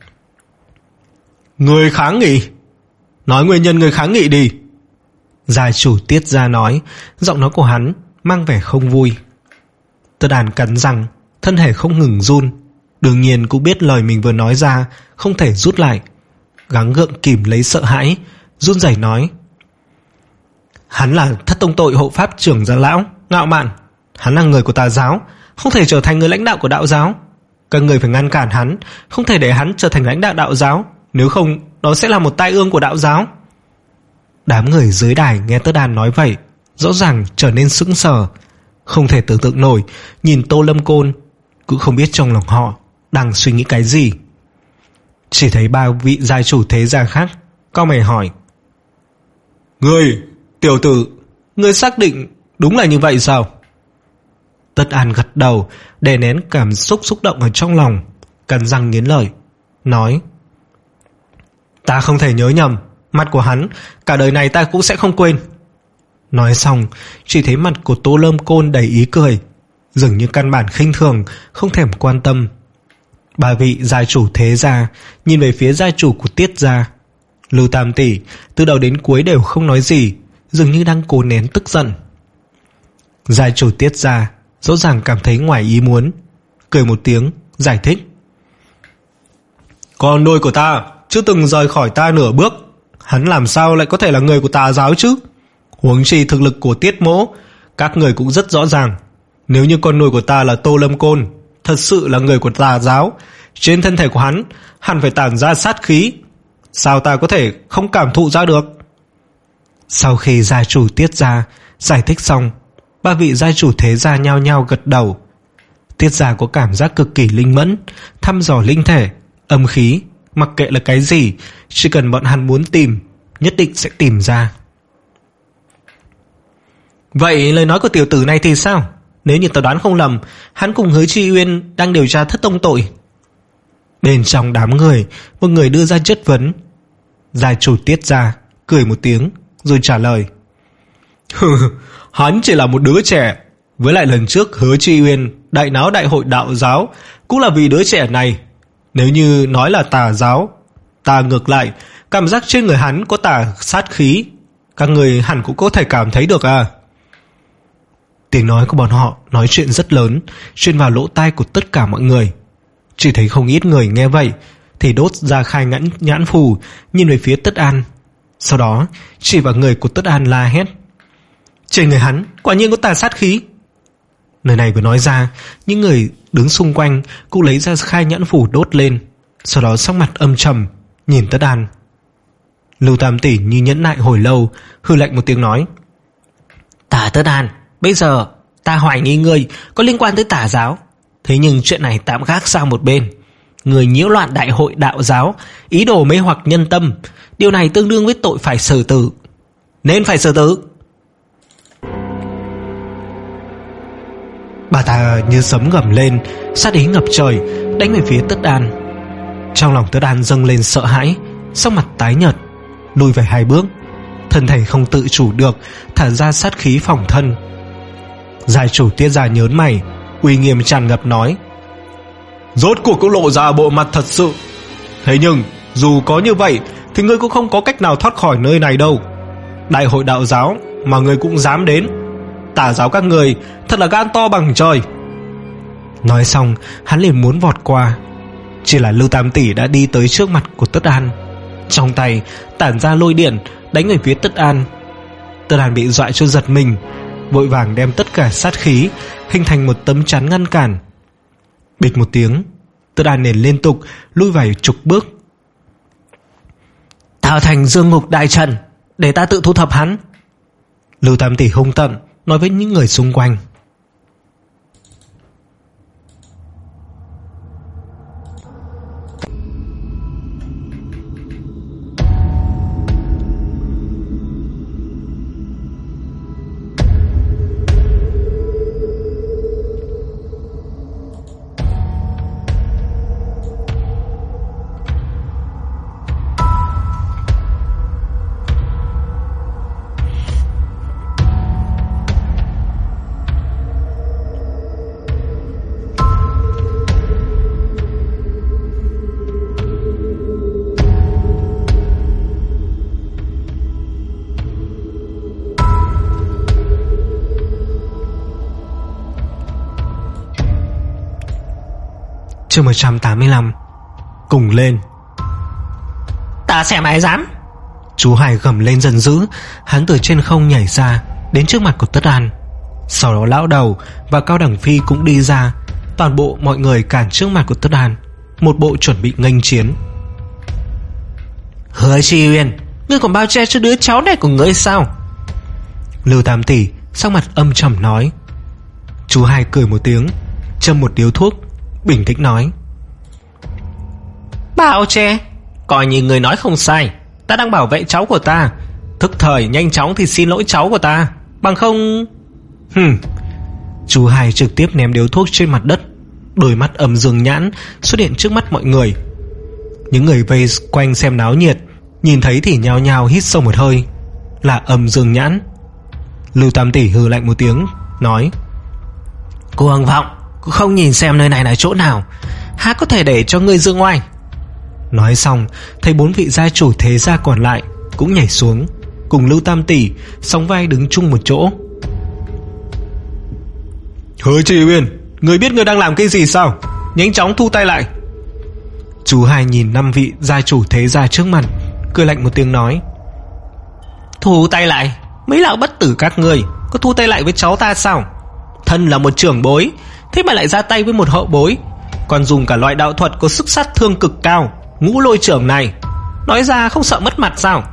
"Người kháng nghị? Nói nguyên nhân người kháng nghị đi." Giai chủ Tiết Gia nói, giọng nói của hắn mang vẻ không vui. Tất An cắn răng, thân thể không ngừng run. Đương nhiên cũng biết lời mình vừa nói ra không thể rút lại, gắng gượng kìm lấy sợ hãi, run rẩy nói: "Hắn là Thất Tông Tội hộ pháp trưởng gia lão Ngạo Mạn. Hắn là người của Tà giáo, không thể trở thành người lãnh đạo của đạo giáo. Các người phải ngăn cản hắn, không thể để hắn trở thành lãnh đạo đạo giáo, nếu không nó sẽ là một tai ương của đạo giáo." Đám người dưới đài nghe Tất An nói vậy, rõ ràng trở nên sững sờ, không thể tưởng tượng nổi, nhìn Tô Lâm Côn, cũng không biết trong lòng họ đang suy nghĩ cái gì. Chỉ thấy ba vị giai chủ thế gia khác cau mày hỏi: "Ngươi, tiểu tử, ngươi xác định đúng là như vậy sao?" Tất An gật đầu, đè nén cảm xúc xúc động ở trong lòng, cắn răng nghiến lợi, nói: "Ta không thể nhớ nhầm, mặt của hắn cả đời này ta cũng sẽ không quên." Nói xong, chỉ thấy mặt của Tô Lâm Côn đầy ý cười, dường như căn bản khinh thường, không thèm quan tâm. Ba vị giai chủ thế gia nhìn về phía giai chủ của Tiết gia. Lưu Tam Tỷ từ đầu đến cuối đều không nói gì, dường như đang cố nén tức giận. Giai chủ Tiết gia rõ ràng cảm thấy ngoài ý muốn, cười một tiếng giải thích: "Con nuôi của ta chưa từng rời khỏi ta nửa bước, hắn làm sao lại có thể là người của Tà giáo chứ? Huống chi thực lực của Tiết mỗ, các người cũng rất rõ ràng. Nếu như con nuôi của ta là Tô Lâm Côn, thật sự là người của Tà giáo, trên thân thể của hắn hẳn phải tản ra sát khí, sao ta có thể không cảm thụ ra được?" Sau khi gia chủ Tiết gia giải thích xong, ba vị gia chủ thế gia nhao nhao gật đầu. Tiết gia có cảm giác cực kỳ linh mẫn, thăm dò linh thể, âm khí, mặc kệ là cái gì, chỉ cần bọn hắn muốn tìm, nhất định sẽ tìm ra. "Vậy lời nói của tiểu tử này thì sao? Nếu như tao đoán không lầm, hắn cùng Hứa Chi Uyên đang điều tra Thất Tông Tội." Bên trong đám người, một người đưa ra chất vấn. Gia chủ Tiết gia cười một tiếng rồi trả lời: "Hắn chỉ là một đứa trẻ. Với lại lần trước Hứa Chi Uyên đại náo đại hội đạo giáo cũng là vì đứa trẻ này. Nếu như nói là Tà giáo, ta ngược lại cảm giác trên người hắn có tà sát khí, các người hẳn cũng có thể cảm thấy được à." Tiếng nói của bọn họ nói chuyện rất lớn, truyền vào lỗ tai của tất cả mọi người. Chỉ thấy không ít người nghe vậy thì đốt ra khai nhãn, nhãn phù nhìn về phía Tất An, sau đó chỉ vào người của Tất An la hét: "Trên người hắn quả nhiên có tà sát khí." Lời này vừa nói ra, những người đứng xung quanh cũng lấy ra khai nhãn phù đốt lên, sau đó sắc mặt âm trầm nhìn Tất An. Lưu Tam Tỷ như nhẫn nại hồi lâu, hừ lạnh một tiếng nói: "Tà Tất An, bây giờ ta hoài nghi ngươi có liên quan tới Tà giáo, thế nhưng chuyện này tạm gác sang một bên. Người nhiễu loạn đại hội đạo giáo, ý đồ mê hoặc nhân tâm, điều này tương đương với tội phải xử tử, nên phải xử tử." Bà ta như sấm gầm lên, sát ý ngập trời đánh về phía Tất An. Trong lòng Tất An dâng lên sợ hãi, sắc mặt tái nhợt, lùi về hai bước, thân thể không tự chủ được thả ra sát khí phòng thân. Giai chủ Tiết gia nhớn mày, uy nghiêm tràn ngập nói: "Rốt cuộc cũng lộ ra bộ mặt thật sự. Thế nhưng dù có như vậy thì ngươi cũng không có cách nào thoát khỏi nơi này đâu. Đại hội đạo giáo mà ngươi cũng dám đến, Tà giáo các người thật là gan to bằng trời." Nói xong hắn liền muốn vọt qua, chỉ là Lưu Tam Tỷ đã đi tới trước mặt của Tất An, trong tay tản ra lôi điện đánh về phía Tất An. Tất An bị dọa cho giật mình, vội vàng đem tất cả sát khí hình thành một tấm chắn ngăn cản. Bịch một tiếng, Tất An liền liên tục lui vài chục bước. "Tạo thành dương ngục đại trận, để ta tự thu thập hắn." Lưu Tam Tỷ hung tợn nói với những người xung quanh. Chương một trăm tám mươi lăm. Cùng lên.
Ta xem ai dám.
Chú Hai gầm lên giận dữ. Hắn từ trên không nhảy ra đến trước mặt của Tất An. Sau đó lão đầu và Cao Đẳng Phi cũng đi ra. Toàn bộ mọi người cản trước mặt của Tất An, một bộ chuẩn bị nghênh chiến.
Hứa Chi Uyên, ngươi còn bao che cho đứa cháu này của ngươi sao?
Lưu Tam Tỷ sắc mặt âm trầm nói. Chú Hai cười một tiếng, châm một điếu thuốc, bình tĩnh nói.
Bao che? Coi như người nói không sai. Ta đang bảo vệ cháu của ta. Thức thời nhanh chóng thì xin lỗi cháu của ta, bằng không...
Hừm. Chú Hai trực tiếp ném điếu thuốc trên mặt đất. Đôi mắt âm dương nhãn xuất hiện trước mắt mọi người. Những người vây quanh xem náo nhiệt nhìn thấy thì nhao nhao hít sâu một hơi. Là âm dương nhãn. Lưu Tam Tỷ hừ lạnh một tiếng, nói.
Cuồng vọng, không nhìn xem nơi này là chỗ nào, há có thể để cho ngươi dương oai.
Nói xong, thấy bốn vị gia chủ thế gia còn lại cũng nhảy xuống, cùng Lưu Tam Tỷ sóng vai đứng chung một chỗ.
Hứa Chi Uyên, ngươi biết ngươi đang làm cái gì sao? Nhanh chóng thu tay lại.
Chú Hai nhìn năm vị gia chủ thế gia trước mặt, cười lạnh một tiếng nói.
Thu tay lại? Mấy lão bất tử các ngươi có thu tay lại với cháu ta sao? Thân là một trưởng bối, thế mà lại ra tay với một hậu bối, còn dùng cả loại đạo thuật có sức sát thương cực cao, Ngũ Lôi Trưởng này, nói ra không sợ mất mặt sao?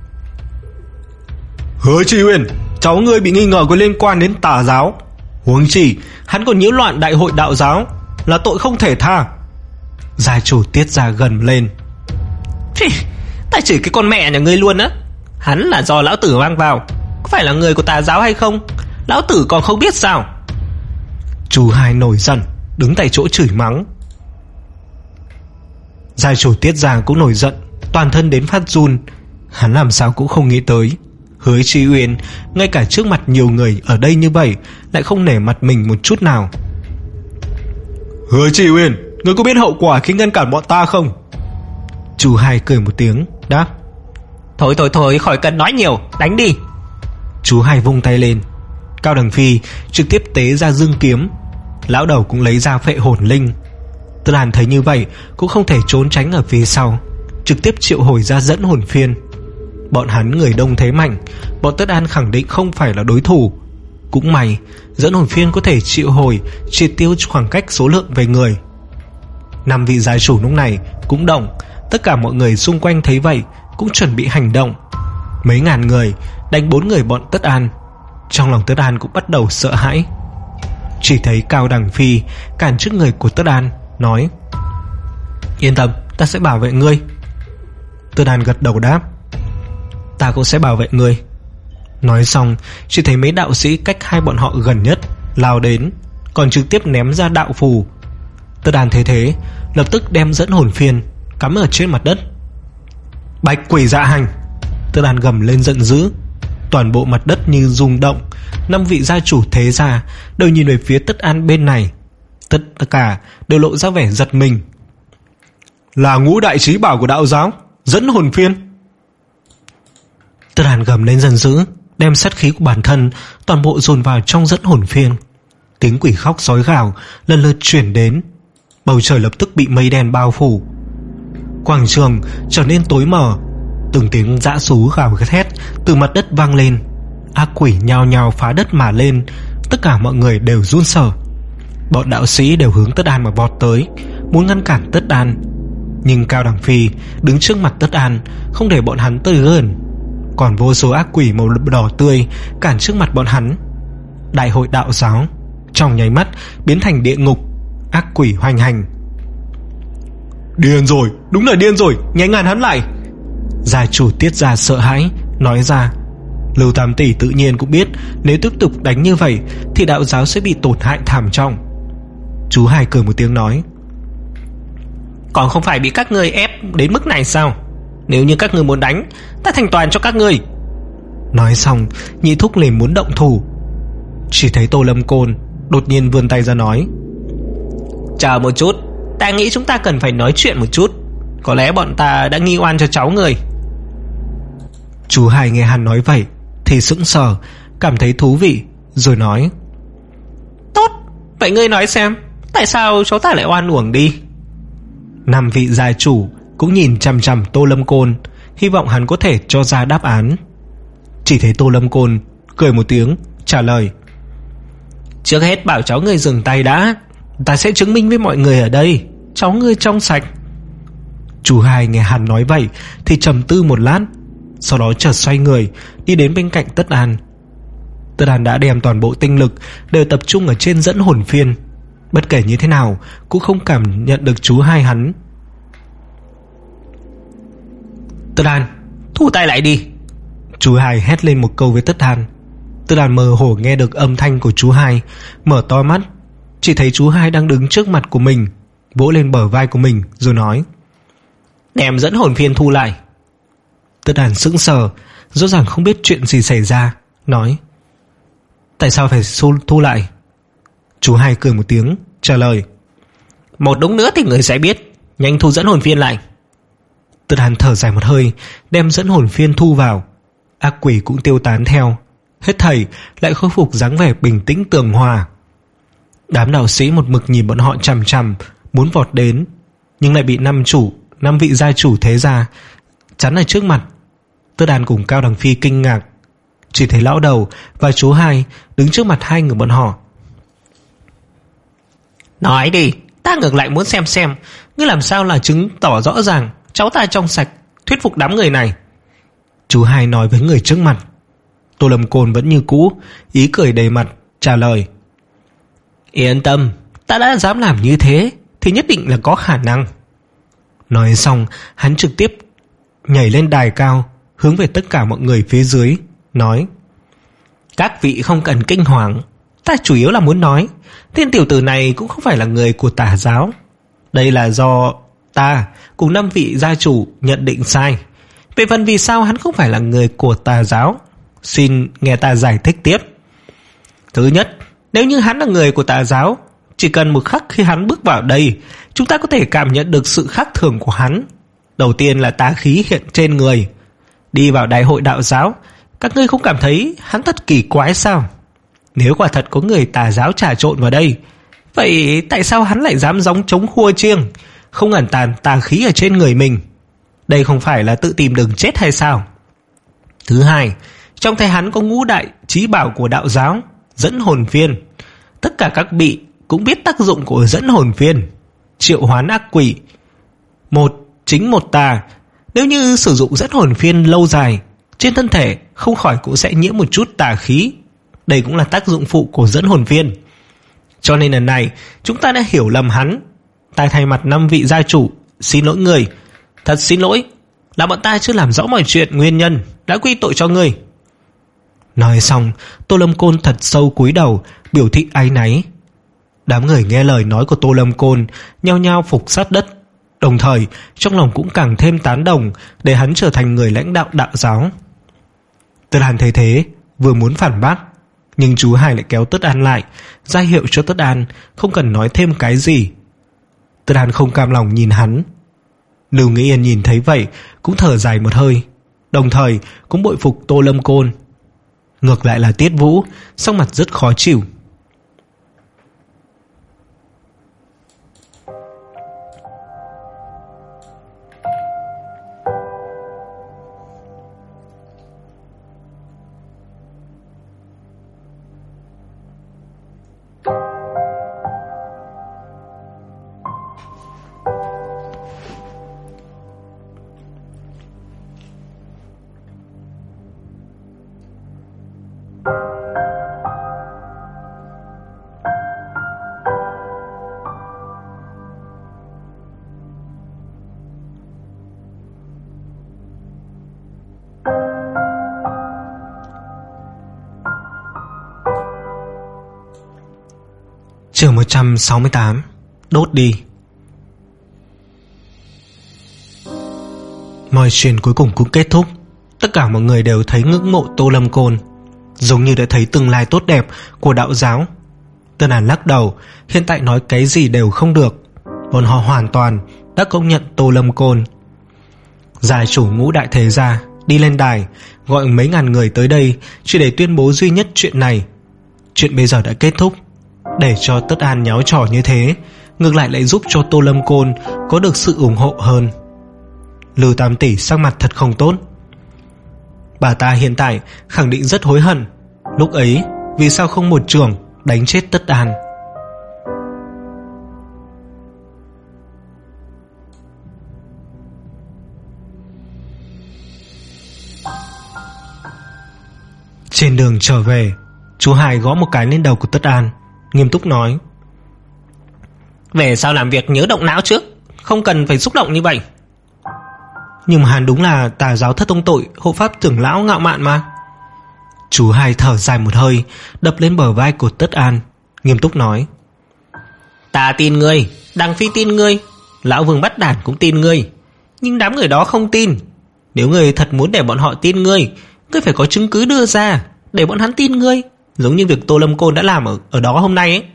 Hứa Chi Uyên, cháu ngươi bị nghi ngờ có liên quan đến tà giáo, huống chi hắn còn nhiễu loạn đại hội đạo giáo, là tội không thể tha. Gia chủ Tiết gia gần lên.
Ta chửi cái con mẹ nhà ngươi luôn á. Hắn là do lão tử mang vào, có phải là người của tà giáo hay không, lão tử còn không biết sao?
Chú Hai nổi giận, đứng tại chỗ chửi mắng. Gia chủ Tiết gia cũng nổi giận, toàn thân đến phát run. Hắn làm sao cũng không nghĩ tới Hứa Chi Uyên ngay cả trước mặt nhiều người ở đây như vậy lại không nể mặt mình một chút nào. Hứa Chi Uyên, ngươi có biết hậu quả khi ngăn cản bọn ta không? Chú Hai cười một tiếng, đáp.
Thôi thôi thôi, khỏi cần nói nhiều, đánh đi.
Chú Hai vung tay lên. Cao Đằng Phi trực tiếp tế ra dương kiếm. Lão đầu cũng lấy ra phệ hồn linh. Tất An thấy như vậy cũng không thể trốn tránh ở phía sau, trực tiếp triệu hồi ra dẫn hồn phiên. Bọn hắn người đông thế mạnh, bọn Tất An khẳng định không phải là đối thủ. Cũng may dẫn hồn phiên có thể triệu hồi, triệt tiêu khoảng cách số lượng về người. Năm vị gia chủ lúc này cũng động. Tất cả mọi người xung quanh thấy vậy cũng chuẩn bị hành động. Mấy ngàn người đánh bốn người bọn Tất An. Trong lòng Tất An cũng bắt đầu sợ hãi. Chỉ thấy Cao Đằng Phi cản trước người của Tất An, nói. Yên tâm, ta sẽ bảo vệ ngươi. Tất An gật đầu đáp. Ta cũng sẽ bảo vệ ngươi. Nói xong, chỉ thấy mấy đạo sĩ cách hai bọn họ gần nhất lao đến, còn trực tiếp ném ra đạo phù. Tất An thấy thế, lập tức đem dẫn hồn phiên cắm ở trên mặt đất. Bạch quỷ dạ hành! Tất An gầm lên giận dữ. Toàn bộ mặt đất như rung động. Năm vị gia chủ thế gia đều nhìn về phía Tất An bên này. Tất cả đều lộ ra vẻ giật mình. Là ngũ đại trí bảo của đạo giáo, dẫn hồn phiên. Tất An gầm lên giận dữ, đem sát khí của bản thân toàn bộ dồn vào trong dẫn hồn phiên. Tiếng quỷ khóc sói gào lần lượt chuyển đến. Bầu trời lập tức bị mây đen bao phủ. Quảng trường trở nên tối mờ. Từng tiếng dã sú gào thét từ mặt đất vang lên. Ác quỷ nhao nhao phá đất mà lên. Tất cả mọi người đều run sợ. Bọn đạo sĩ đều hướng Tất An mà vọt tới, muốn ngăn cản Tất An. Nhưng Cao Đằng Phi đứng trước mặt Tất An, không để bọn hắn tới gần. Còn vô số ác quỷ màu đỏ tươi cản trước mặt bọn hắn. Đại hội đạo giáo trong nháy mắt biến thành địa ngục. Ác quỷ hoành hành. Điên rồi, đúng là điên rồi, nhanh ngăn hắn lại. Gia chủ Tiết gia sợ hãi nói ra. Lưu Tam Tỷ tự nhiên cũng biết nếu tiếp tục đánh như vậy thì đạo giáo sẽ bị tổn hại thảm trọng. Chú Hai cười một tiếng nói.
Còn không phải bị các ngươi ép đến mức này sao? Nếu như các ngươi muốn đánh, ta thành toàn cho các ngươi.
Nói xong, Nhị Thúc liền muốn động thủ. Chỉ thấy Tô Lâm Côn đột nhiên vươn tay ra nói.
Chờ một chút, ta nghĩ chúng ta cần phải nói chuyện một chút. Có lẽ bọn ta đã nghi oan cho cháu người.
Chú Hai nghe hắn nói vậy thì sững sờ, cảm thấy thú vị, rồi nói.
Tốt, vậy ngươi nói xem, tại sao cháu ta lại oan uổng đi?
Năm vị gia chủ cũng nhìn chằm chằm Tô Lâm Côn, hy vọng hắn có thể cho ra đáp án. Chỉ thấy Tô Lâm Côn cười một tiếng trả lời:
Trước hết bảo cháu ngươi dừng tay đã, ta sẽ chứng minh với mọi người ở đây cháu ngươi trong sạch.
Chú hai nghe hắn nói vậy thì trầm tư một lát, sau đó chợt xoay người đi đến bên cạnh Tất An. Tất An đã đem toàn bộ tinh lực đều tập trung ở trên dẫn hồn phiên, bất kể như thế nào cũng không cảm nhận được chú hai hắn.
Tất An, thu tay lại đi.
Chú hai hét lên một câu với Tất An. Tất An mơ hồ nghe được âm thanh của chú hai, mở to mắt, chỉ thấy chú hai đang đứng trước mặt của mình, vỗ lên bờ vai của mình rồi nói:
Đem dẫn hồn phiên thu lại.
Tất An sững sờ, rõ ràng không biết chuyện gì xảy ra, nói: Tại sao phải thu, thu lại? Chú hai cười một tiếng trả lời:
Một đống nữa thì người sẽ biết, nhanh thu dẫn hồn phiên lại.
Tất An thở dài một hơi, đem dẫn hồn phiên thu vào. Ác quỷ cũng tiêu tán theo, hết thảy lại khôi phục dáng vẻ bình tĩnh tường hòa. Đám đạo sĩ một mực nhìn bọn họ chằm chằm, muốn vọt đến, nhưng lại bị năm chủ năm vị gia chủ thế gia chắn ở trước mặt. Tất An cùng Cao Đằng Phi kinh ngạc, chỉ thấy lão đầu và chú hai đứng trước mặt hai người bọn họ.
Nói đi, ta ngược lại muốn xem xem ngươi làm sao là chứng tỏ rõ ràng cháu ta trong sạch, thuyết phục đám người này.
Chú hai nói với người trước mặt. Tô Lâm Côn vẫn như cũ, ý cười đầy mặt trả lời:
Yên tâm, ta đã dám làm như thế thì nhất định là có khả năng.
Nói xong, hắn trực tiếp nhảy lên đài cao, hướng về tất cả mọi người phía dưới, nói:
Các vị không cần kinh hoàng, ta chủ yếu là muốn nói tên tiểu tử này cũng không phải là người của Tà giáo. Đây là do ta cùng năm vị gia chủ nhận định sai. Về phần vì sao hắn không phải là người của Tà giáo, xin nghe ta giải thích tiếp. Thứ nhất, nếu như hắn là người của Tà giáo, chỉ cần một khắc khi hắn bước vào đây, chúng ta có thể cảm nhận được sự khác thường của hắn. Đầu tiên là tà khí hiện trên người. Đi vào đại hội đạo giáo, các ngươi không cảm thấy hắn thật kỳ quái sao? Nếu quả thật có người Tà giáo trà trộn vào đây, vậy tại sao hắn lại dám gióng trống khua chiêng, không ẩn tàn tà khí ở trên người mình? Đây không phải là tự tìm đường chết hay sao? Thứ hai, trong tay hắn có ngũ đại chí bảo của đạo giáo, dẫn hồn phiên. Tất cả các vị cũng biết tác dụng của dẫn hồn phiên, triệu hoán ác quỷ. Một chính một tà, nếu như sử dụng dẫn hồn phiên lâu dài, trên thân thể không khỏi cũng sẽ nhiễm một chút tà khí. Đây cũng là tác dụng phụ của dẫn hồn phiên. Cho nên lần này chúng ta đã hiểu lầm hắn. Ta thay mặt năm vị gia chủ xin lỗi người. Thật xin lỗi, là bọn ta chưa làm rõ mọi chuyện nguyên nhân, đã quy tội cho ngươi.
Nói xong, Tô Lâm Côn thật sâu cúi đầu, biểu thị áy náy. Đám người nghe lời nói của Tô Lâm Côn nhao nhao phục sát đất, đồng thời trong lòng cũng càng thêm tán đồng để hắn trở thành người lãnh đạo đạo giáo. Tất An thấy thế, vừa muốn phản bác, nhưng chú hai lại kéo Tất An lại, ra hiệu cho Tất An không cần nói thêm cái gì. Tất An không cam lòng nhìn hắn. Lưu Nghĩ Yên nhìn thấy vậy cũng thở dài một hơi, đồng thời cũng bội phục Tô Lâm Côn. Ngược lại là Tiết Vũ, sắc mặt rất khó chịu. Chương một trăm sáu mươi tám. Đốt đi. Mọi chuyện cuối cùng cũng kết thúc. Tất cả mọi người đều thấy ngưỡng mộ Tô Lâm Côn, giống như đã thấy tương lai tốt đẹp của đạo giáo. Tân Hàn lắc đầu, hiện tại nói cái gì đều không được. Bọn họ hoàn toàn đã công nhận Tô Lâm Côn. Gia chủ ngũ đại thế gia đi lên đài, gọi mấy ngàn người tới đây chỉ để tuyên bố duy nhất chuyện này. Chuyện bây giờ đã kết thúc. Để cho Tất An nháo trò như thế, ngược lại lại giúp cho Tô Lâm Côn có được sự ủng hộ hơn. Lưu Tam tỷ sắc mặt thật không tốt. Bà ta hiện tại khẳng định rất hối hận lúc ấy vì sao không một chưởng đánh chết Tất An. Trên đường trở về, chú Hải gõ một cái lên đầu của Tất An, nghiêm túc nói:
về sau làm việc nhớ động não trước, không cần phải xúc động như vậy.
Nhưng mà hắn đúng là tà giáo thất tông tội, hộ pháp trưởng lão ngạo mạn mà. Chú Hai thở dài một hơi, đập lên bờ vai của Tất An, nghiêm túc nói:
ta tin ngươi, Đằng Phi tin ngươi, lão Vương Bắt Đản cũng tin ngươi, nhưng đám người đó không tin. Nếu ngươi thật muốn để bọn họ tin ngươi, ngươi phải có chứng cứ đưa ra để bọn hắn tin ngươi, giống như việc Tô Lâm Côn đã làm ở, ở đó hôm nay ấy.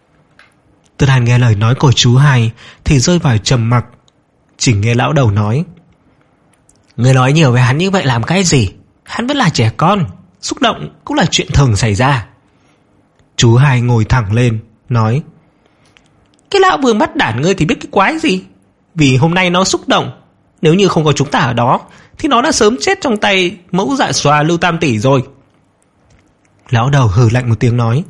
Tất An nghe lời nói của chú Hai thì rơi vào trầm mặc, chỉ nghe lão đầu nói:
ngươi nói nhiều với hắn như vậy làm cái gì? Hắn vẫn là trẻ con, xúc động cũng là chuyện thường xảy ra.
Chú Hai ngồi thẳng lên nói:
cái lão Vương Bắt Đản ngươi thì biết cái quái gì? Vì hôm nay nó xúc động, nếu như không có chúng ta ở đó thì nó đã sớm chết trong tay mẫu dạ xoa Lưu Tam tỷ rồi.
Lão đầu hừ lạnh một tiếng nói: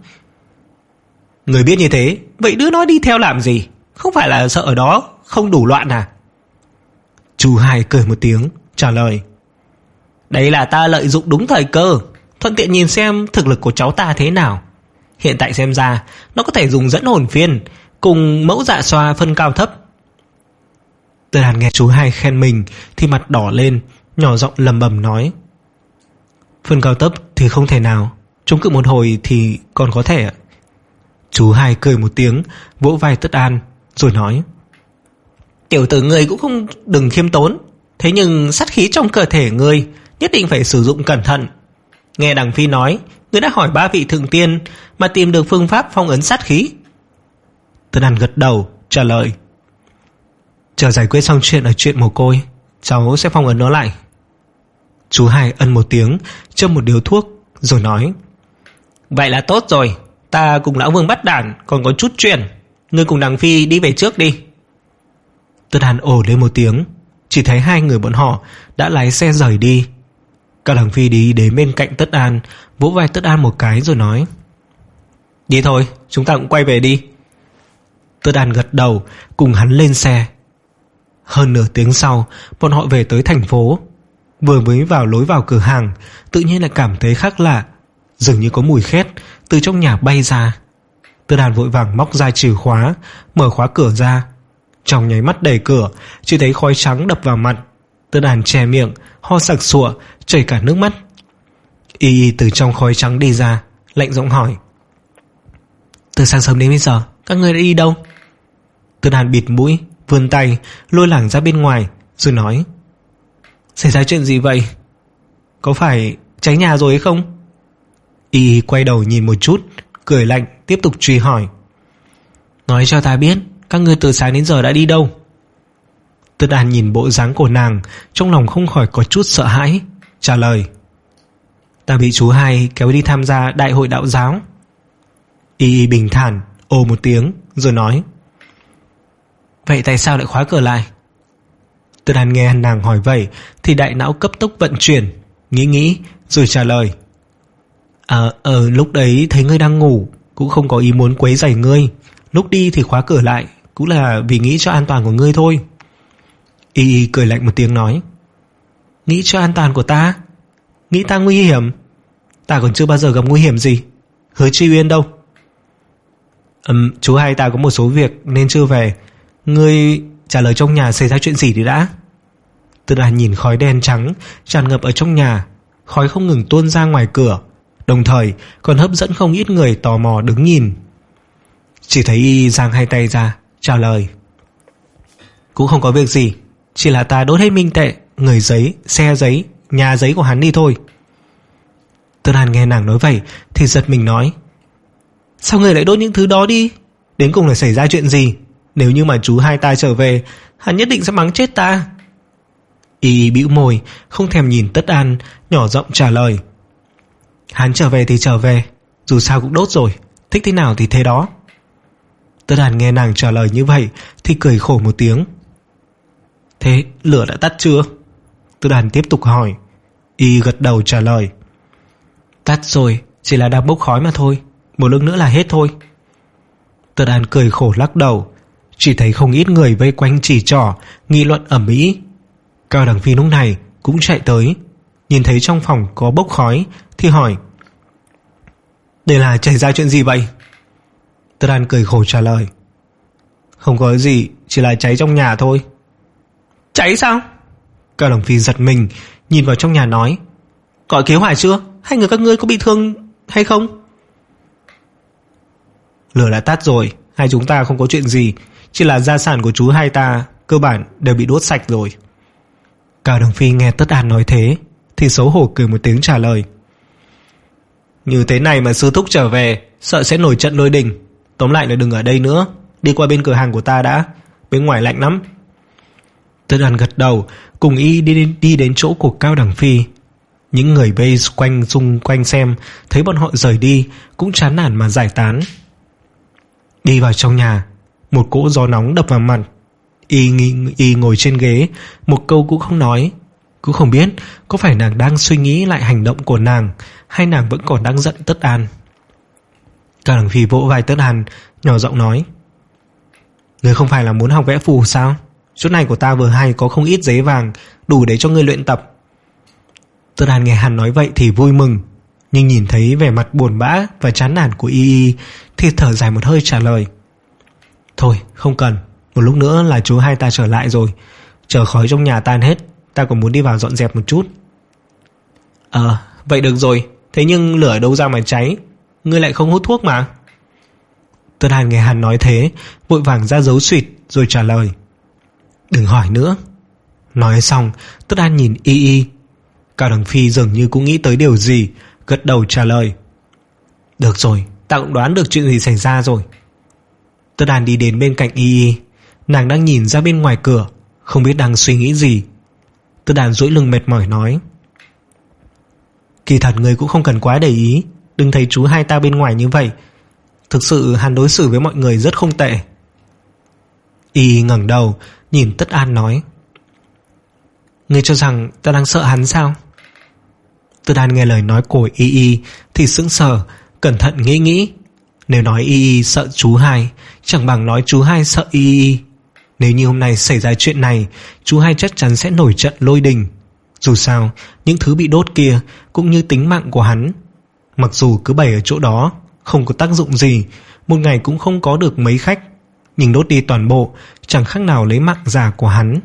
người biết như thế, vậy đứa nó đi theo làm gì? Không phải là sợ ở đó không đủ loạn à?
Chú Hai cười một tiếng trả lời:
đây là ta lợi dụng đúng thời cơ, thuận tiện nhìn xem thực lực của cháu ta thế nào. Hiện tại xem ra nó có thể dùng dẫn hồn phiên cùng mẫu dạ xoa phân cao thấp.
Tất An nghe chú Hai khen mình thì mặt đỏ lên, nhỏ giọng lầm bầm nói: phân cao thấp thì không thể nào, chống cự một hồi thì còn có thể. Chú Hai cười một tiếng, vỗ vai Tất An rồi nói:
tiểu tử ngươi cũng không đừng khiêm tốn, thế nhưng sát khí trong cơ thể ngươi nhất định phải sử dụng cẩn thận. Nghe Đằng Phi nói, ngươi đã hỏi ba vị thượng tiên mà tìm được phương pháp phong ấn sát khí.
Tất An gật đầu trả lời: chờ giải quyết xong chuyện ở chuyện mồ côi, cháu sẽ phong ấn nó lại. Chú Hai ân một tiếng, châm một điếu thuốc rồi nói:
vậy là tốt rồi, ta cùng lão Vương Bắt Đản còn có chút chuyện, ngươi cùng Đằng Phi đi về trước đi.
Tất An ồ lên một tiếng, chỉ thấy hai người bọn họ đã lái xe rời đi. Cao Đằng Phi đi đến bên cạnh Tất An, vỗ vai Tất An một cái rồi nói:
đi thôi, chúng ta cũng quay về đi.
Tất An gật đầu cùng hắn lên xe. Hơn nửa tiếng sau, bọn họ về tới thành phố. Vừa mới vào lối vào cửa hàng, tự nhiên lại cảm thấy khác lạ, dường như có mùi khét từ trong nhà bay ra. Tất An vội vàng móc ra chìa khóa, mở khóa cửa ra. Trong nháy mắt đẩy cửa, chỉ thấy khói trắng đập vào mặt. Tất An che miệng, ho sặc sụa, chảy cả nước mắt. Y Y từ trong khói trắng đi ra, lạnh giọng hỏi: từ sáng sớm đến bây giờ các ngươi đã đi đâu? Tất An bịt mũi, vươn tay lôi lảng ra bên ngoài rồi nói: xảy ra chuyện gì vậy? Có phải cháy nhà rồi hay không? Y Y quay đầu nhìn một chút, cười lạnh tiếp tục truy hỏi: nói cho ta biết các ngươi từ sáng đến giờ đã đi đâu? Tất An nhìn bộ dáng của nàng, trong lòng không khỏi có chút sợ hãi, trả lời: ta bị chú Hai kéo đi tham gia đại hội đạo giáo. Y Y bình thản ồ một tiếng rồi nói: vậy tại sao lại khóa cửa lại? Tất An nghe nàng hỏi vậy thì đại não cấp tốc vận chuyển, nghĩ nghĩ rồi trả lời: à, ờ lúc đấy thấy ngươi đang ngủ, cũng không có ý muốn quấy rầy ngươi, lúc đi thì khóa cửa lại, cũng là vì nghĩ cho an toàn của ngươi thôi. Y Y cười lạnh một tiếng nói: nghĩ cho an toàn của ta? Nghĩ ta nguy hiểm? Ta còn chưa bao giờ gặp nguy hiểm gì. Hứa Chi Uyên đâu? Ừm, chú Hai ta có một số việc nên chưa về. Ngươi trả lời trong nhà xảy ra chuyện gì thì đã. Tất An nhìn khói đen trắng tràn ngập ở trong nhà, khói không ngừng tuôn ra ngoài cửa, đồng thời còn hấp dẫn không ít người tò mò đứng nhìn. Chỉ thấy Y giang hai tay ra trả lời: cũng không có việc gì, chỉ là ta đốt hết minh tệ, người giấy, xe giấy, nhà giấy của hắn đi thôi. Tất An nghe nàng nói vậy thì giật mình nói: sao người lại đốt những thứ đó đi? Đến cùng là xảy ra chuyện gì? Nếu như mà chú Hai ta trở về, hắn nhất định sẽ mắng chết ta. Y bĩu môi, không thèm nhìn Tất An, nhỏ giọng trả lời: hắn trở về thì trở về, dù sao cũng đốt rồi, thích thế nào thì thế đó. Tất Đàn nghe nàng trả lời như vậy thì cười khổ một tiếng. Thế lửa đã tắt chưa? Tất Đàn tiếp tục hỏi. Y gật đầu trả lời. Tắt rồi, chỉ là đang bốc khói mà thôi, một lúc nữa là hết thôi. Tất Đàn cười khổ lắc đầu. Chỉ thấy không ít người vây quanh chỉ trỏ, nghị luận ầm ĩ. Cao Đằng Phi lúc này cũng chạy tới, nhìn thấy trong phòng có bốc khói thì hỏi. Đây là xảy ra chuyện gì vậy? Tất Đàn cười khổ trả lời. Không có gì, chỉ là cháy trong nhà thôi. Cháy sao? Cao Đằng Phi giật mình, nhìn vào trong nhà nói. Gọi cứu hỏa chưa? Hai người các ngươi có bị thương hay không? Lửa đã tắt rồi, hai chúng ta không có chuyện gì, chỉ là gia sản của chú hai ta cơ bản đều bị đốt sạch rồi. Cao Đằng Phi nghe Tất Đàn nói thế thì xấu hổ cười một tiếng trả lời. Như thế này mà sư thúc trở về, sợ sẽ nổi trận lôi đình. Tóm lại là đừng ở đây nữa, đi qua bên cửa hàng của ta đã, bên ngoài lạnh lắm. Tất Đàn gật đầu, cùng Y đi, đi, đi đến chỗ của Cao Đằng Phi. Những người vây quanh xung quanh xem thấy bọn họ rời đi cũng chán nản mà giải tán. Đi vào trong nhà, một cỗ gió nóng đập vào mặt. Y, y ngồi trên ghế, một câu cũng không nói. Cũng không biết có phải nàng đang suy nghĩ lại hành động của nàng, hay nàng vẫn còn đang giận Tất Đàn. Cao Đằng Phi vỗ vai Tất Đàn, nhỏ giọng nói. Ngươi không phải là muốn học vẽ phù sao? Chỗ này của ta vừa hay có không ít giấy vàng, đủ để cho ngươi luyện tập. Tất Đàn nghe hắn nói vậy thì vui mừng, nhưng nhìn thấy vẻ mặt buồn bã và chán nản của Y Y thì thở dài một hơi trả lời. Thôi không cần, một lúc nữa là chú hai ta trở lại rồi, chờ khói trong nhà tan hết, ta còn muốn đi vào dọn dẹp một chút. Ờ, vậy được rồi, thế nhưng lửa đâu ra mà cháy, ngươi lại không hút thuốc mà. Tất Đàn nghe hắn nói thế, vội vàng ra dấu xuyệt rồi trả lời. Đừng hỏi nữa. Nói xong, Tất Đàn nhìn Y Y. Cao Đằng Phi dường như cũng nghĩ tới điều gì, gật đầu trả lời. Được rồi, ta cũng đoán được chuyện gì xảy ra rồi. Tất Đàn đi đến bên cạnh Y Y. Nàng đang nhìn ra bên ngoài cửa, không biết đang suy nghĩ gì. Tất Đàn duỗi lưng mệt mỏi nói. Kỳ thật người cũng không cần quá để ý, đừng thấy chú hai ta bên ngoài như vậy. Thực sự hắn đối xử với mọi người rất không tệ. Y ngẩng đầu nhìn Tất An nói. Ngươi cho rằng ta đang sợ hắn sao? Tất An nghe lời nói của Y Y thì sững sờ, cẩn thận nghĩ nghĩ. Nếu nói Y Y sợ chú hai, chẳng bằng nói chú hai sợ Y Y. Nếu như hôm nay xảy ra chuyện này, chú hai chắc chắn sẽ nổi trận lôi đình. Dù sao, những thứ bị đốt kia cũng như tính mạng của hắn. Mặc dù cứ bày ở chỗ đó, không có tác dụng gì, một ngày cũng không có được mấy khách, nhưng đốt đi toàn bộ chẳng khác nào lấy mạng già của hắn.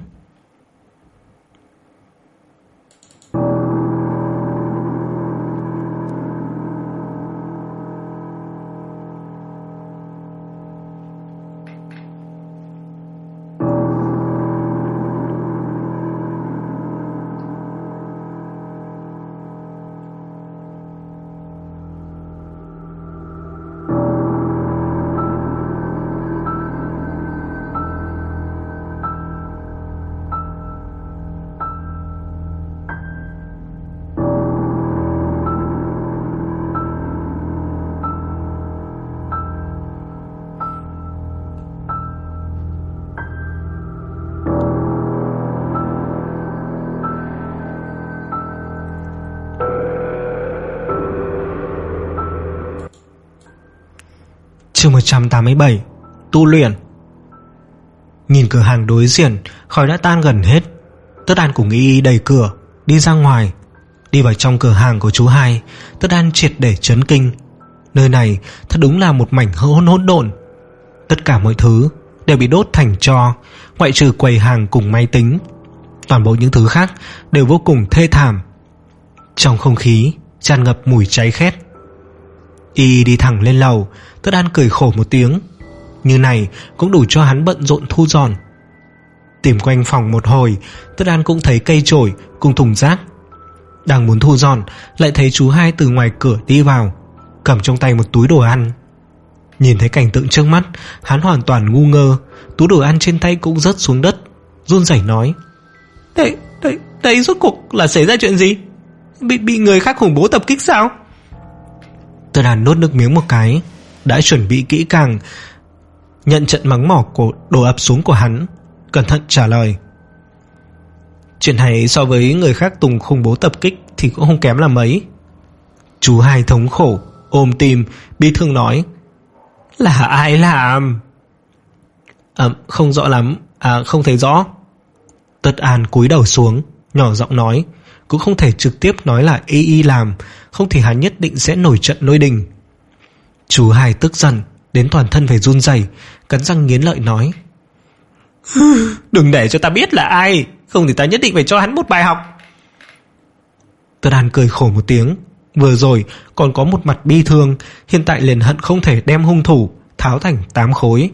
Chương một trăm tám mươi bảy. Tu luyện. Nhìn cửa hàng đối diện, khói đã tan gần hết. Tất An cùng Y Y đẩy cửa đi ra ngoài. Đi vào trong cửa hàng của chú hai, Tất An triệt để chấn kinh. Nơi này thật đúng là một mảnh hỗn hỗn độn. Tất cả mọi thứ đều bị đốt thành tro, ngoại trừ quầy hàng cùng máy tính. Toàn bộ những thứ khác đều vô cùng thê thảm. Trong không khí tràn ngập mùi cháy khét. Y đi thẳng lên lầu. Tất An cười khổ một tiếng. Như này cũng đủ cho hắn bận rộn thu dọn. Tìm quanh phòng một hồi, Tất An cũng thấy cây chổi cùng thùng rác. Đang muốn thu dọn, lại thấy chú hai từ ngoài cửa đi vào, cầm trong tay một túi đồ ăn. Nhìn thấy cảnh tượng trước mắt, hắn hoàn toàn ngu ngơ. Túi đồ ăn trên tay cũng rớt xuống đất, run rẩy nói. Đây, đây, đây rốt cuộc là xảy ra chuyện gì? Bị, bị người khác khủng bố tập kích sao? Tất An nuốt nước miếng một cái. Đã chuẩn bị kỹ càng, nhận trận mắng mỏ của đổ ập xuống của hắn, cẩn thận trả lời. Chuyện này so với người khác Tùng khủng bố tập kích thì cũng không kém là mấy. Chú hai thống khổ ôm tim bi thương nói. Là ai làm? À, không rõ lắm. À, không thấy rõ. Tất An cúi đầu xuống, nhỏ giọng nói. Cũng không thể trực tiếp nói là y y làm, không thì hắn nhất định sẽ nổi trận lôi đình. Chú hai tức giận đến toàn thân phải run rẩy, cắn răng nghiến lợi nói. Đừng để cho ta biết là ai, không thì ta nhất định phải cho hắn một bài học. Tất An cười khổ một tiếng. Vừa rồi còn có một mặt bi thương, hiện tại liền hận không thể đem hung thủ tháo thành tám khối.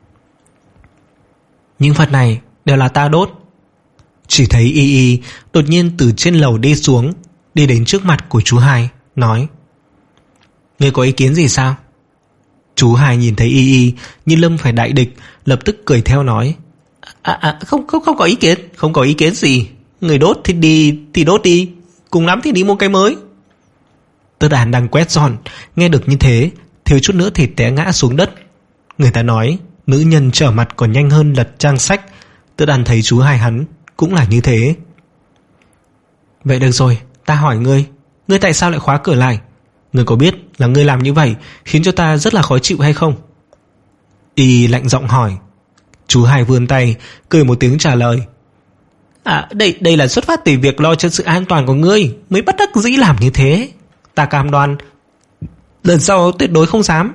Những vật này đều là ta đốt. Chỉ thấy y y đột nhiên từ trên lầu đi xuống, đi đến trước mặt của chú hai, nói. Ngươi có ý kiến gì sao? Chú hai nhìn thấy y y như lâm phải đại địch, lập tức cười theo nói. À, à, không, không, không có ý kiến, không có ý kiến gì. Người đốt thì đi thì đốt đi, cùng lắm thì đi mua cái mới. Tất An đang quét dọn, nghe được như thế, thiếu chút nữa thì té ngã xuống đất. Người ta nói nữ nhân trở mặt còn nhanh hơn lật trang sách. Tất An thấy chú hai hắn cũng là như thế. Vậy được rồi, ta hỏi ngươi, ngươi tại sao lại khóa cửa lại? Ngươi có biết là ngươi làm như vậy khiến cho ta rất là khó chịu hay không? Y lạnh giọng hỏi. Chú hai vươn tay, cười một tiếng trả lời. À, đây đây là xuất phát từ việc lo cho sự an toàn của ngươi mới bất đắc dĩ làm như thế. Ta cam đoan lần sau tuyệt đối không dám.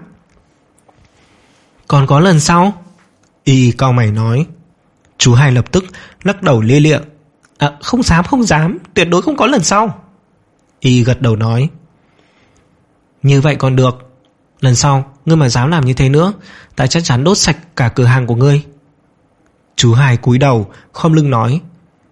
Còn có lần sau? Y cau mày nói. Chú hai lập tức lắc đầu lia lịa. À, không dám không dám, tuyệt đối không có lần sau. Y gật đầu nói. Như vậy còn được. Lần sau ngươi mà dám làm như thế nữa, ta chắc chắn đốt sạch cả cửa hàng của ngươi. Chú hai cúi đầu khom lưng nói.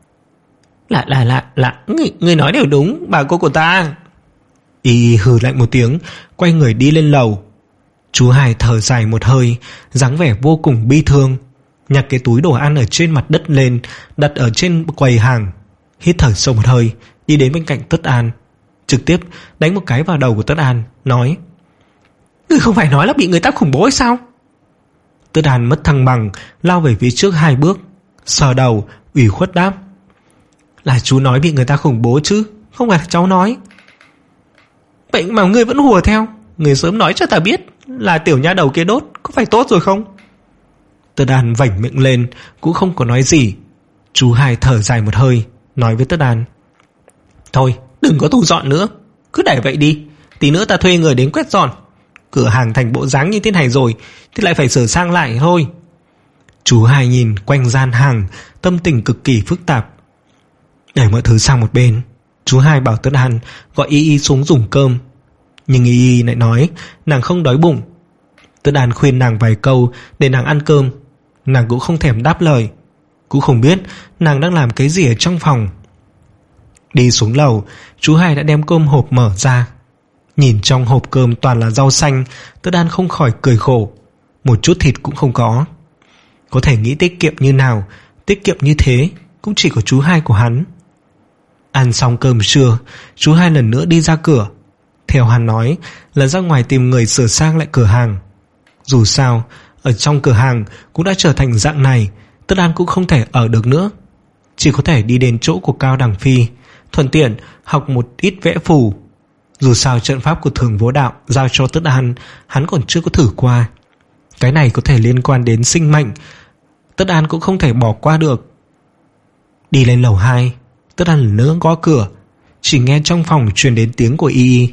Là là là là ngươi, ngươi nói đều đúng, bà cô của ta. Y hừ lạnh một tiếng, quay người đi lên lầu. Chú hai thở dài một hơi, dáng vẻ vô cùng bi thương, nhặt cái túi đồ ăn ở trên mặt đất lên, đặt ở trên quầy hàng, hít thở sâu một hơi, đi đến bên cạnh Tất An, trực tiếp đánh một cái vào đầu của Tất An, nói. Ngươi không phải nói là bị người ta khủng bố hay sao? Tất An mất thăng bằng, lao về phía trước hai bước, sờ đầu, ủy khuất đáp. Là chú nói bị người ta khủng bố chứ, không phải là cháu nói. Vậy mà ngươi vẫn hùa theo. Ngươi sớm nói cho ta biết là tiểu nha đầu kia đốt, có phải tốt rồi không? Tất An vảnh miệng lên, cũng không có nói gì. Chú hai thở dài một hơi, nói với Tất An. Thôi, đừng có thu dọn nữa, cứ để vậy đi. Tí nữa ta thuê người đến quét dọn. Cửa hàng thành bộ dáng như thế này rồi thì lại phải sửa sang lại thôi. Chú hai nhìn quanh gian hàng, tâm tình cực kỳ phức tạp. Để mọi thứ sang một bên, chú hai bảo Tất An gọi Y Y xuống dùng cơm. Nhưng Y Y lại nói nàng không đói bụng. Tất An khuyên nàng vài câu để nàng ăn cơm, nàng cũng không thèm đáp lời, cũng không biết nàng đang làm cái gì ở trong phòng. Đi xuống lầu, chú hai đã đem cơm hộp mở ra. Nhìn trong hộp cơm toàn là rau xanh, Tất An không khỏi cười khổ. Một chút thịt cũng không có. Có thể nghĩ tiết kiệm như nào, tiết kiệm như thế cũng chỉ có chú hai của hắn. Ăn xong cơm trưa, chú hai lần nữa đi ra cửa. Theo hắn nói là ra ngoài tìm người sửa sang lại cửa hàng. Dù sao, ở trong cửa hàng cũng đã trở thành dạng này, Tất An cũng không thể ở được nữa. Chỉ có thể đi đến chỗ của Cao Đằng Phi, thuận tiện học một ít vẽ phù. Dù sao trận pháp của Thường Vô Đạo giao cho Tất An, hắn còn chưa có thử qua. Cái này có thể liên quan đến sinh mệnh, Tất An cũng không thể bỏ qua được. Đi lên lầu hai, Tất An lần nữa gõ cửa. Chỉ nghe trong phòng truyền đến tiếng của Y Y.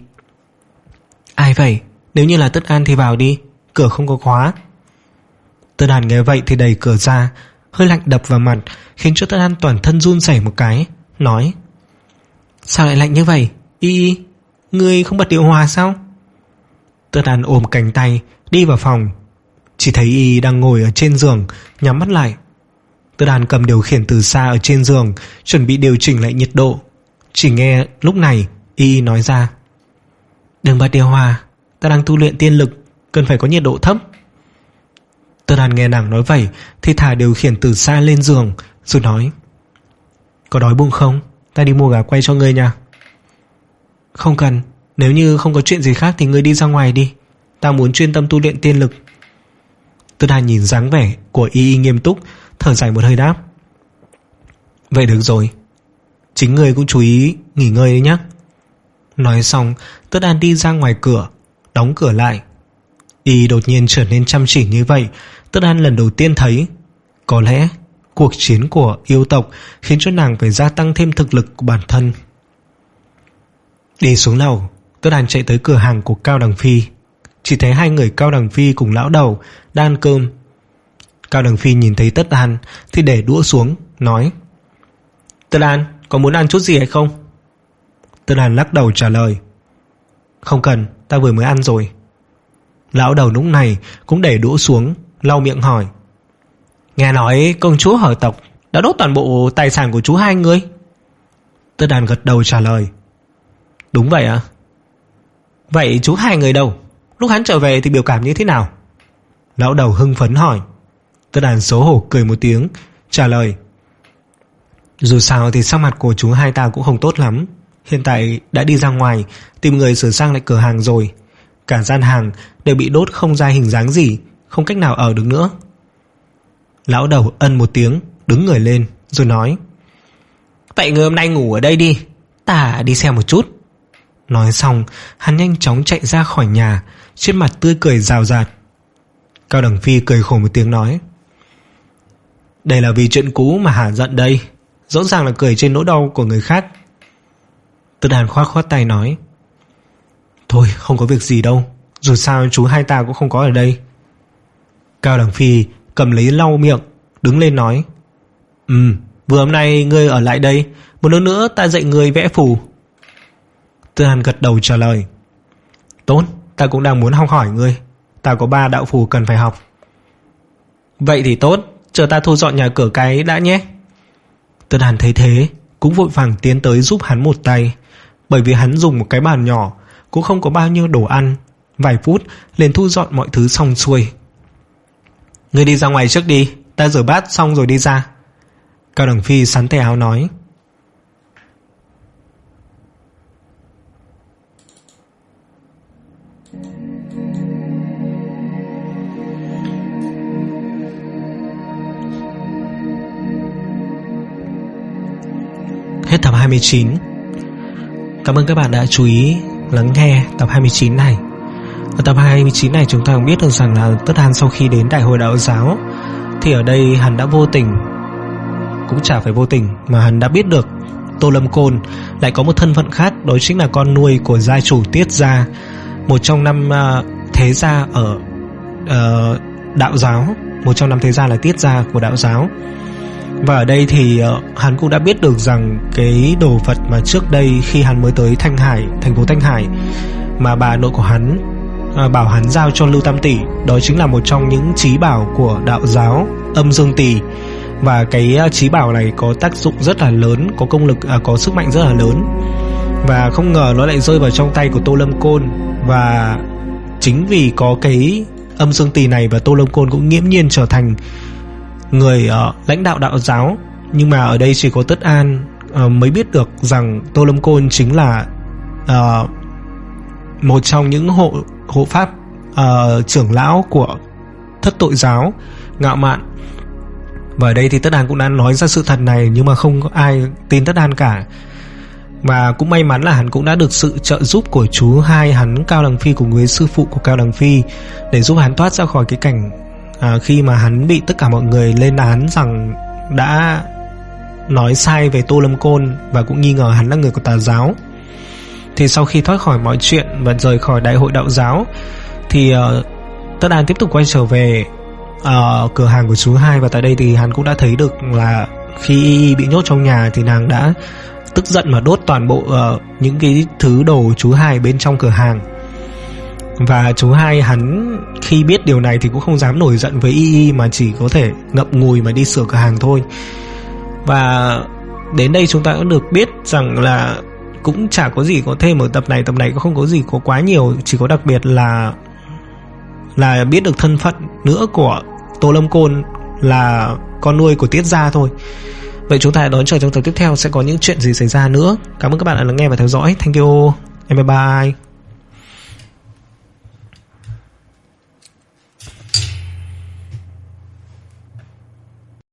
Ai vậy? Nếu như là Tất An thì vào đi, cửa không có khóa. Tất An nghe vậy thì đẩy cửa ra, hơi lạnh đập vào mặt, khiến cho Tất An toàn thân run rẩy một cái, nói. Sao lại lạnh như vậy? Y Y, ngươi không bật điều hòa sao? Tất An ôm cánh tay đi vào phòng. Chỉ thấy Y Y đang ngồi ở trên giường, nhắm mắt lại. Tất An cầm điều khiển từ xa ở trên giường, chuẩn bị điều chỉnh lại nhiệt độ. Chỉ nghe lúc này Y Y nói ra. Đừng bật điều hòa, ta đang tu luyện tiên lực, cần phải có nhiệt độ thấp. Tất An nghe nàng nói vậy thì thả điều khiển từ xa lên giường, rồi nói. Có đói bụng không? Ta đi mua gà quay cho ngươi nha. Không cần, nếu như không có chuyện gì khác thì ngươi đi ra ngoài đi, ta muốn chuyên tâm tu luyện tiên lực. Tư Đan nhìn dáng vẻ của Y Y nghiêm túc, thở dài một hơi đáp: Vậy được rồi, chính ngươi cũng chú ý nghỉ ngơi đấy nhé. Nói xong, Tư Đan đi ra ngoài cửa, đóng cửa lại. Y đột nhiên trở nên chăm chỉ như vậy, Tư Đan lần đầu tiên thấy. Có lẽ cuộc chiến của yêu tộc khiến cho nàng phải gia tăng thêm thực lực của bản thân. Đi xuống lầu, Tư Đan chạy tới cửa hàng của Cao Đằng Phi. Chỉ thấy hai người Cao Đằng Phi cùng lão đầu đang ăn cơm. Cao Đằng Phi nhìn thấy Tất Đan thì để đũa xuống, nói: Tất Đan, có muốn ăn chút gì hay không? Tất Đan lắc đầu trả lời: Không cần, ta vừa mới ăn rồi. Lão đầu lúc này cũng để đũa xuống, lau miệng hỏi: Nghe nói công chúa Hỏa tộc đã đốt toàn bộ tài sản của chú hai người? Tất Đan gật đầu trả lời: Đúng vậy ạ. À? Vậy chú hai người đâu? Lúc hắn trở về thì biểu cảm như thế nào? Lão đầu hưng phấn hỏi. Tất Đan xấu hổ cười một tiếng, trả lời: Dù sao thì sắc mặt của chú hai ta cũng không tốt lắm. Hiện tại đã đi ra ngoài tìm người sửa sang lại cửa hàng rồi. Cả gian hàng đều bị đốt không ra hình dáng gì, không cách nào ở được nữa. Lão đầu ân một tiếng, đứng người lên rồi nói: Vậy người hôm nay ngủ ở đây đi, ta đi xem một chút. Nói xong, hắn nhanh chóng chạy ra khỏi nhà, trên mặt tươi cười rào rạt. Cao Đằng Phi cười khổ một tiếng nói: Đây là vì chuyện cũ mà hả giận đây, rõ ràng là cười trên nỗi đau của người khác. Tất Đan khoát khoát tay nói: Thôi không có việc gì đâu, dù sao chú hai ta cũng không có ở đây. Cao Đằng Phi cầm lấy lau miệng, đứng lên nói: Ừ, vừa hôm nay ngươi ở lại đây, một lần nữa ta dạy ngươi vẽ phù. Tất Đan gật đầu trả lời: Tốt, ta cũng đang muốn học hỏi ngươi, ta có ba đạo phù cần phải học. Vậy thì tốt, chờ ta thu dọn nhà cửa cái đã nhé. Tất Đan thấy thế cũng vội vàng tiến tới giúp hắn một tay, bởi vì hắn dùng một cái bàn nhỏ, cũng không có bao nhiêu đồ ăn. Vài phút liền thu dọn mọi thứ xong xuôi. Ngươi đi ra ngoài trước đi, ta rửa bát xong rồi đi ra. Cao Đằng Phi sắn tay áo nói. Hết tập hai mươi chín. Cảm ơn các bạn đã chú ý lắng nghe tập hai mươi chín này. Ở tập hai mươi chín này chúng ta cũng biết được rằng là Tất Đan sau khi đến Đại hội Đạo giáo thì ở đây hắn đã vô tình, cũng chả phải vô tình, mà hắn đã biết được Tô Lâm Côn lại có một thân phận khác, đó chính là con nuôi của gia chủ Tiết gia, một trong năm uh, thế gia ở uh, đạo giáo, một trong năm thế gia là Tiết gia của đạo giáo. Và ở đây thì uh, hắn cũng đã biết được rằng cái đồ vật mà trước đây khi hắn mới tới Thanh Hải, thành phố Thanh Hải, mà bà nội của hắn uh, bảo hắn giao cho Lưu Tam Tỷ, đó chính là một trong những chí bảo của đạo giáo, Âm Dương Tỳ. Và cái uh, chí bảo này có tác dụng rất là lớn, có công lực, uh, có sức mạnh rất là lớn. Và không ngờ nó lại rơi vào trong tay của Tô Lâm Côn. Và chính vì có cái Âm Dương Tỳ này, và Tô Lâm Côn cũng nghiễm nhiên trở thành người uh, lãnh đạo đạo giáo. Nhưng mà ở đây chỉ có Tất An uh, mới biết được rằng Tô Lâm Côn chính là uh, một trong những hộ, hộ pháp uh, trưởng lão của thất tội giáo Ngạo Mạn. Và ở đây thì Tất An cũng đã nói ra sự thật này, nhưng mà không có ai tin Tất An cả. Và cũng may mắn là hắn cũng đã được sự trợ giúp của chú hai hắn, Cao Đằng Phi, cùng với sư phụ của Cao Đằng Phi, để giúp hắn thoát ra khỏi cái cảnh à, khi mà hắn bị tất cả mọi người lên án rằng đã nói sai về Tô Lâm Côn và cũng nghi ngờ hắn là người của tà giáo. Thì sau khi thoát khỏi mọi chuyện và rời khỏi Đại hội Đạo giáo thì uh, Tất An tiếp tục quay trở về uh, cửa hàng của chú hai. Và tại đây thì hắn cũng đã thấy được là khi Y Y bị nhốt trong nhà thì nàng đã tức giận mà đốt toàn bộ uh, những cái thứ đồ chú hai bên trong cửa hàng. Và chú hai hắn khi biết điều này thì cũng không dám nổi giận với Y Y, mà chỉ có thể ngậm ngùi mà đi sửa cửa hàng thôi. Và đến đây chúng ta cũng được biết rằng là cũng chả có gì có thêm ở tập này. Tập này cũng không có gì có quá nhiều, chỉ có đặc biệt là là biết được thân phận nữa của Tô Lâm Côn là con nuôi của Tiết gia thôi. Vậy chúng ta đón chờ trong tập tiếp theo sẽ có những chuyện gì xảy ra nữa. Cảm ơn các bạn đã lắng nghe và theo dõi. Thank you. Bye bye.